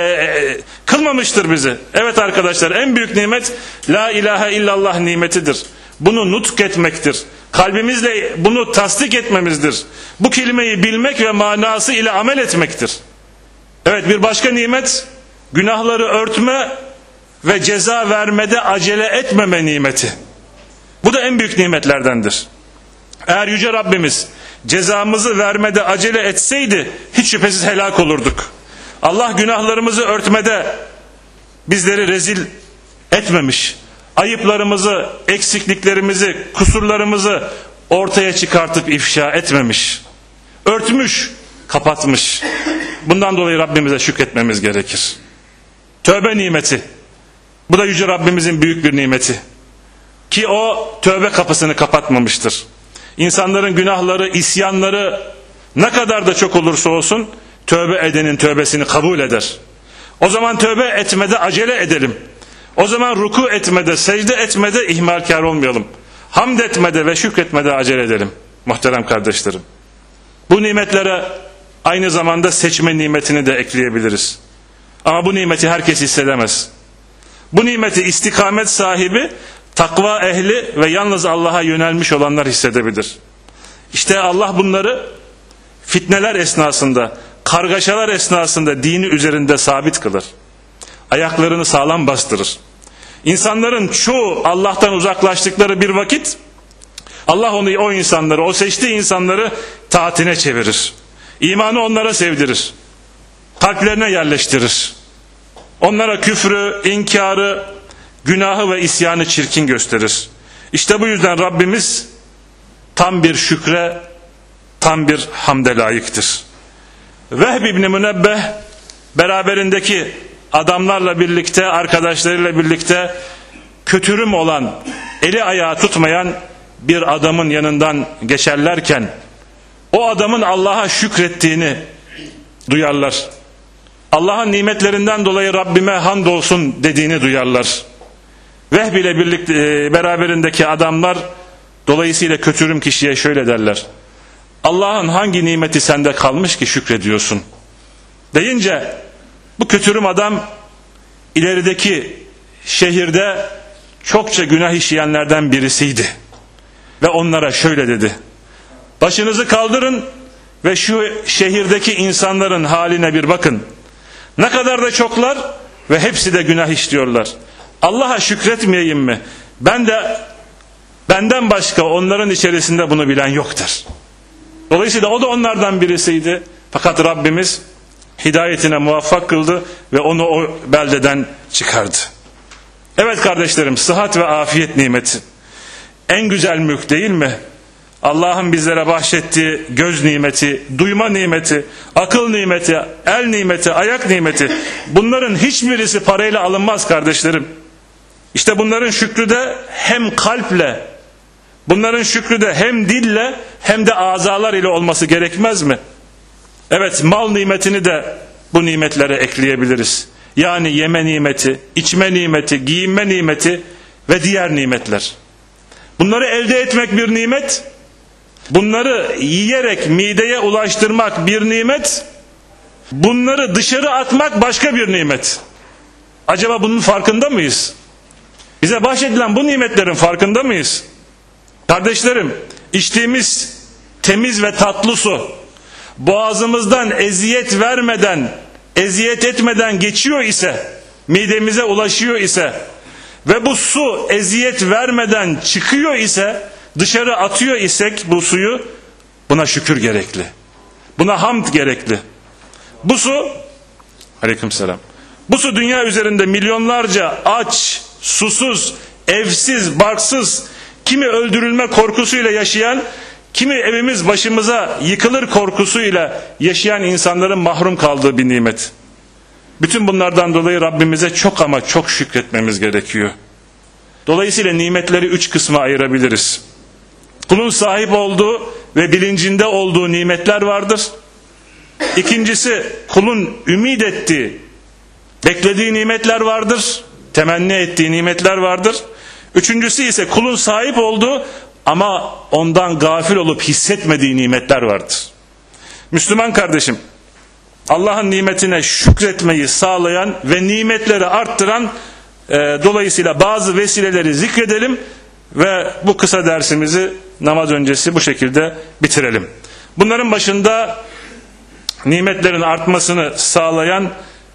kılmamıştır bizi. Evet arkadaşlar, en büyük nimet La ilahe illallah nimetidir. Bunu nutk etmektir. Kalbimizle bunu tasdik etmemizdir. Bu kelimeyi bilmek ve manası ile amel etmektir. Evet, bir başka nimet günahları örtme ve ceza vermede acele etmeme nimeti. Bu da en büyük nimetlerdendir. Eğer Yüce Rabbimiz cezamızı vermede acele etseydi hiç şüphesiz helak olurduk. Allah günahlarımızı örtmede bizleri rezil etmemiş. Ayıplarımızı, eksikliklerimizi, kusurlarımızı ortaya çıkartıp ifşa etmemiş. Örtmüş, kapatmış. Bundan dolayı Rabbimize şükretmemiz gerekir. Tövbe nimeti. Bu da Yüce Rabbimizin büyük bir nimeti. Ki o tövbe kapısını kapatmamıştır. İnsanların günahları, isyanları ne kadar da çok olursa olsun tövbe edenin tövbesini kabul eder. O zaman tövbe etmede acele edelim. O zaman ruku etmede, secde etmede ihmalkar olmayalım. Hamd etmede ve şükretmede acele edelim muhterem kardeşlerim. Bu nimetlere aynı zamanda seçme nimetini de ekleyebiliriz. Ama bu nimeti herkes hissedemez. Bu nimeti istikamet sahibi, takva ehli ve yalnız Allah'a yönelmiş olanlar hissedebilir. İşte Allah bunları fitneler esnasında, kargaşalar esnasında dini üzerinde sabit kılar. Ayaklarını sağlam bastırır. İnsanların çoğu Allah'tan uzaklaştıkları bir vakit Allah o insanları, o seçtiği insanları taatine çevirir. İmanı onlara sevdirir. Kalplerine yerleştirir. Onlara küfrü, inkarı, günahı ve isyanı çirkin gösterir. İşte bu yüzden Rabbimiz tam bir şükre, tam bir hamde layıktır. Vehb İbni Münebbeh beraberindeki adamlarla birlikte, arkadaşlarıyla birlikte kötürüm olan, eli ayağı tutmayan bir adamın yanından geçerlerken o adamın Allah'a şükrettiğini duyarlar. Allah'ın nimetlerinden dolayı Rabbime hamdolsun dediğini duyarlar. Vehb ile birlikte beraberindeki adamlar dolayısıyla kötürüm kişiye şöyle derler: Allah'ın hangi nimeti sende kalmış ki şükrediyorsun? Deyince bu kötürüm adam ilerideki şehirde çokça günah işleyenlerden birisiydi. Ve onlara şöyle dedi: başınızı kaldırın ve şu şehirdeki insanların haline bir bakın. Ne kadar da çoklar ve hepsi de günah işliyorlar. Allah'a şükretmeyeyim mi? Benden başka onların içerisinde bunu bilen yoktur. Dolayısıyla o da onlardan birisiydi. Fakat Rabbimiz hidayetine muvaffak kıldı ve onu o beldeden çıkardı. Evet kardeşlerim, sıhhat ve afiyet nimeti en güzel mülk değil mi? Allah'ın bizlere bahşettiği göz nimeti, duyma nimeti, akıl nimeti, el nimeti, ayak nimeti, bunların hiçbirisi parayla alınmaz kardeşlerim. İşte bunların şükrü de hem kalple, bunların şükrü de hem dille hem de azalar ile olması gerekmez mi? Evet, mal nimetini de bu nimetlere ekleyebiliriz. Yani yeme nimeti, içme nimeti, giyinme nimeti ve diğer nimetler. Bunları elde etmek bir nimet, bunları yiyerek mideye ulaştırmak bir nimet, bunları dışarı atmak başka bir nimet. Acaba bunun farkında mıyız? Bize bahşedilen bu nimetlerin farkında mıyız? Kardeşlerim, içtiğimiz temiz ve tatlı su boğazımızdan eziyet vermeden, eziyet etmeden geçiyor ise, midemize ulaşıyor ise ve bu su eziyet vermeden çıkıyor ise, dışarı atıyor isek bu suyu, Buna şükür gerekli. Buna hamd gerekli. Bu su, aleykümselam. Bu su dünya üzerinde milyonlarca aç, susuz, evsiz, barksız, kimi öldürülme korkusuyla yaşayan, kimi evimiz başımıza yıkılır korkusuyla yaşayan insanların mahrum kaldığı bir nimet. Bütün bunlardan dolayı Rabbimize çok ama çok şükretmemiz gerekiyor. Dolayısıyla nimetleri 3 kısma ayırabiliriz. Kulun sahip olduğu ve bilincinde olduğu nimetler vardır. İkincisi, kulun ümit ettiği, beklediği nimetler vardır. Temenni ettiği nimetler vardır. Üçüncüsü ise kulun sahip olduğu ama ondan gafil olup hissetmediği nimetler vardır. Müslüman kardeşim, Allah'ın nimetine şükretmeyi sağlayan ve nimetleri arttıran dolayısıyla bazı vesileleri zikredelim ve bu kısa dersimizi namaz öncesi bu şekilde bitirelim. Bunların başında nimetlerin artmasını sağlayan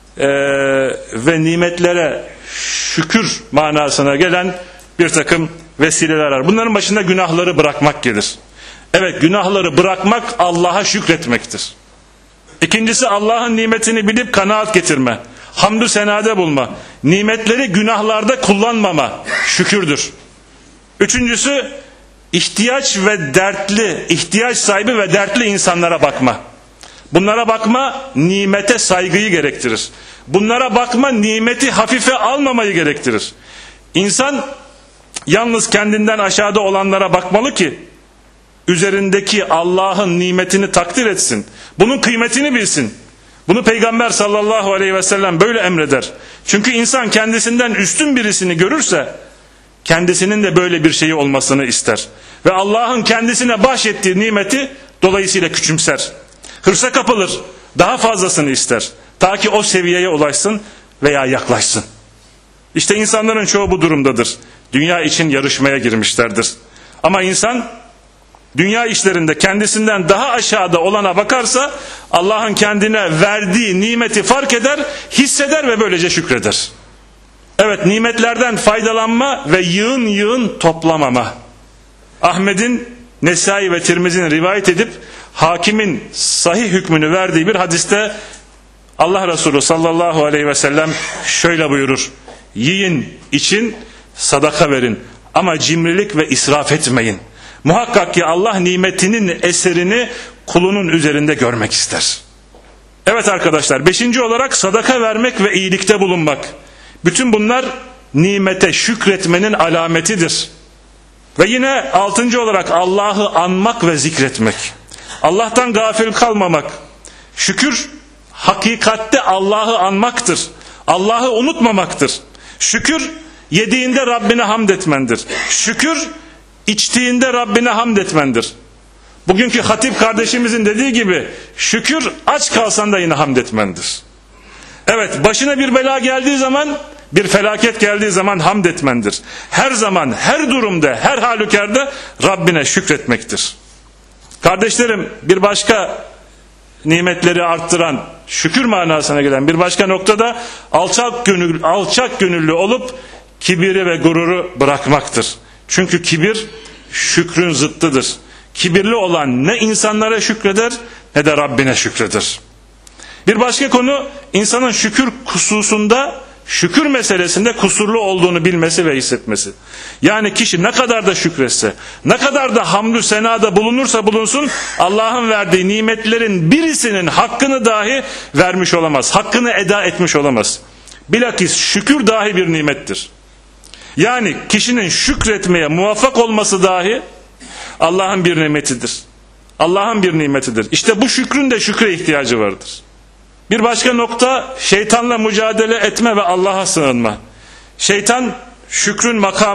ve nimetlere şükür manasına gelen bir takım vesileler var. Bunların başında günahları bırakmak gelir. Evet, günahları bırakmak Allah'a şükretmektir. İkincisi, Allah'ın nimetini bilip kanaat getirme, hamdü senada bulma, nimetleri günahlarda kullanmama şükürdür. Üçüncüsü, ihtiyaç sahibi ve dertli insanlara bakma. Bunlara bakma nimete saygıyı gerektirir. Bunlara bakma nimeti hafife almamayı gerektirir. İnsan yalnız kendinden aşağıda olanlara bakmalı ki üzerindeki Allah'ın nimetini takdir etsin. Bunun kıymetini bilsin. Bunu Peygamber sallallahu aleyhi ve sellem böyle emreder. Çünkü insan kendisinden üstün birisini görürse kendisinin de böyle bir şeyi olmasını ister. Ve Allah'ın kendisine bahşettiği nimeti dolayısıyla küçümser. Hırsa kapılır, daha fazlasını ister. Ta ki o seviyeye ulaşsın veya yaklaşsın. İşte insanların çoğu bu durumdadır. Dünya için yarışmaya girmişlerdir. Ama insan dünya işlerinde kendisinden daha aşağıda olana bakarsa Allah'ın kendine verdiği nimeti fark eder, hisseder ve böylece şükreder. Evet, nimetlerden faydalanma ve yığın yığın toplamama. Ahmet'in, Nesai ve Tirmizi'nin rivayet edip hakimin sahih hükmünü verdiği bir hadiste Allah Resulü sallallahu aleyhi ve sellem şöyle buyurur: yiyin, için, sadaka verin ama cimrilik ve israf etmeyin. Muhakkak ki Allah nimetinin eserini kulunun üzerinde görmek ister. Evet arkadaşlar, 5. olarak sadaka vermek ve iyilikte bulunmak. Bütün bunlar nimete şükretmenin alametidir. Ve yine 6. olarak Allah'ı anmak ve zikretmek. Allah'tan gafil kalmamak. Şükür hakikatte Allah'ı anmaktır. Allah'ı unutmamaktır. Şükür yediğinde Rabbine hamd etmendir. Şükür içtiğinde Rabbine hamd etmendir. Bugünkü hatip kardeşimizin dediği gibi şükür aç kalsan da yine hamd etmendir. Evet, başına bir bela geldiği zaman, bir felaket geldiği zaman hamd etmendir. Her zaman, her durumda, her halükarda Rabbine şükretmektir. Kardeşlerim, bir başka nimetleri arttıran, şükür manasına gelen bir başka noktada alçak gönüllü olup kibiri ve gururu bırakmaktır. Çünkü kibir şükrün zıttıdır. Kibirli olan ne insanlara şükreder ne de Rabbine şükreder. Bir başka konu, insanın şükür hususunda, şükür meselesinde kusurlu olduğunu bilmesi ve hissetmesi. Yani kişi ne kadar da şükretse, ne kadar da hamdü senada bulunursa bulunsun, Allah'ın verdiği nimetlerin birisinin hakkını dahi vermiş olamaz. Hakkını eda etmiş olamaz. Bilakis şükür dahi bir nimettir. Yani kişinin şükretmeye muvaffak olması dahi Allah'ın bir nimetidir. Allah'ın bir nimetidir. İşte bu şükrün de şükre ihtiyacı vardır. Bir başka nokta, şeytanla mücadele etme ve Allah'a sığınma. Şeytan şükrün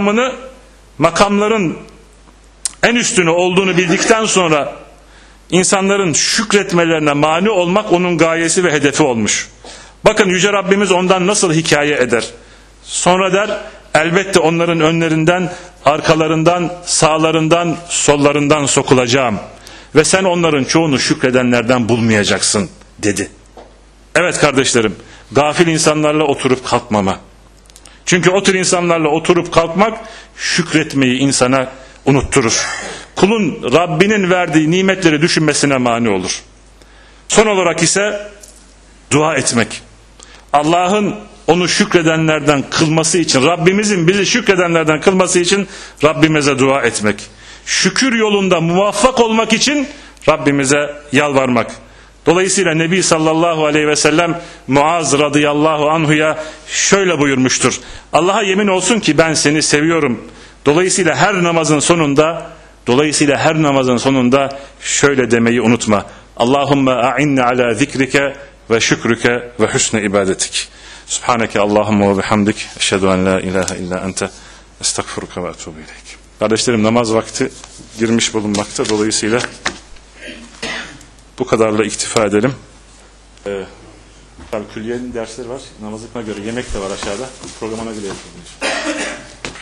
makamların en üstünü olduğunu bildikten sonra insanların şükretmelerine mani olmak onun gayesi ve hedefi olmuş. Bakın Yüce Rabbimiz ondan nasıl hikaye eder. Sonra der, elbette onların önlerinden, arkalarından, sağlarından, sollarından sokulacağım. Ve sen onların çoğunu şükredenlerden bulmayacaksın dedi. Evet kardeşlerim, gafil insanlarla oturup kalkmama. Çünkü o tür insanlarla oturup kalkmak şükretmeyi insana unutturur. kulun Rabbinin verdiği nimetleri düşünmesine mani olur. Son olarak ise dua etmek. Allah'ın onu şükredenlerden kılması için, Rabbimizin bizi şükredenlerden kılması için Rabbimize dua etmek. Şükür yolunda muvaffak olmak için Rabbimize yalvarmak. Dolayısıyla Nebi sallallahu aleyhi ve sellem Muaz radıyallahu anhuya şöyle buyurmuştur. Allah'a yemin olsun ki ben seni seviyorum. Dolayısıyla her namazın sonunda şöyle demeyi unutma. Allahümme a'inni ala zikrike ve şükrüke ve husne ibadetik. Subhaneke Allahümme ve bihamdik. Eşhedü en la ilahe illa ente. Estağfiruka ve etubu ileyk. Kardeşlerim, namaz vakti girmiş bulunmakta. Dolayısıyla bu kadarla iktifa edelim. Tabii külliyenin dersleri var. Namazına göre yemek de var aşağıda. Programına göre yapılmış.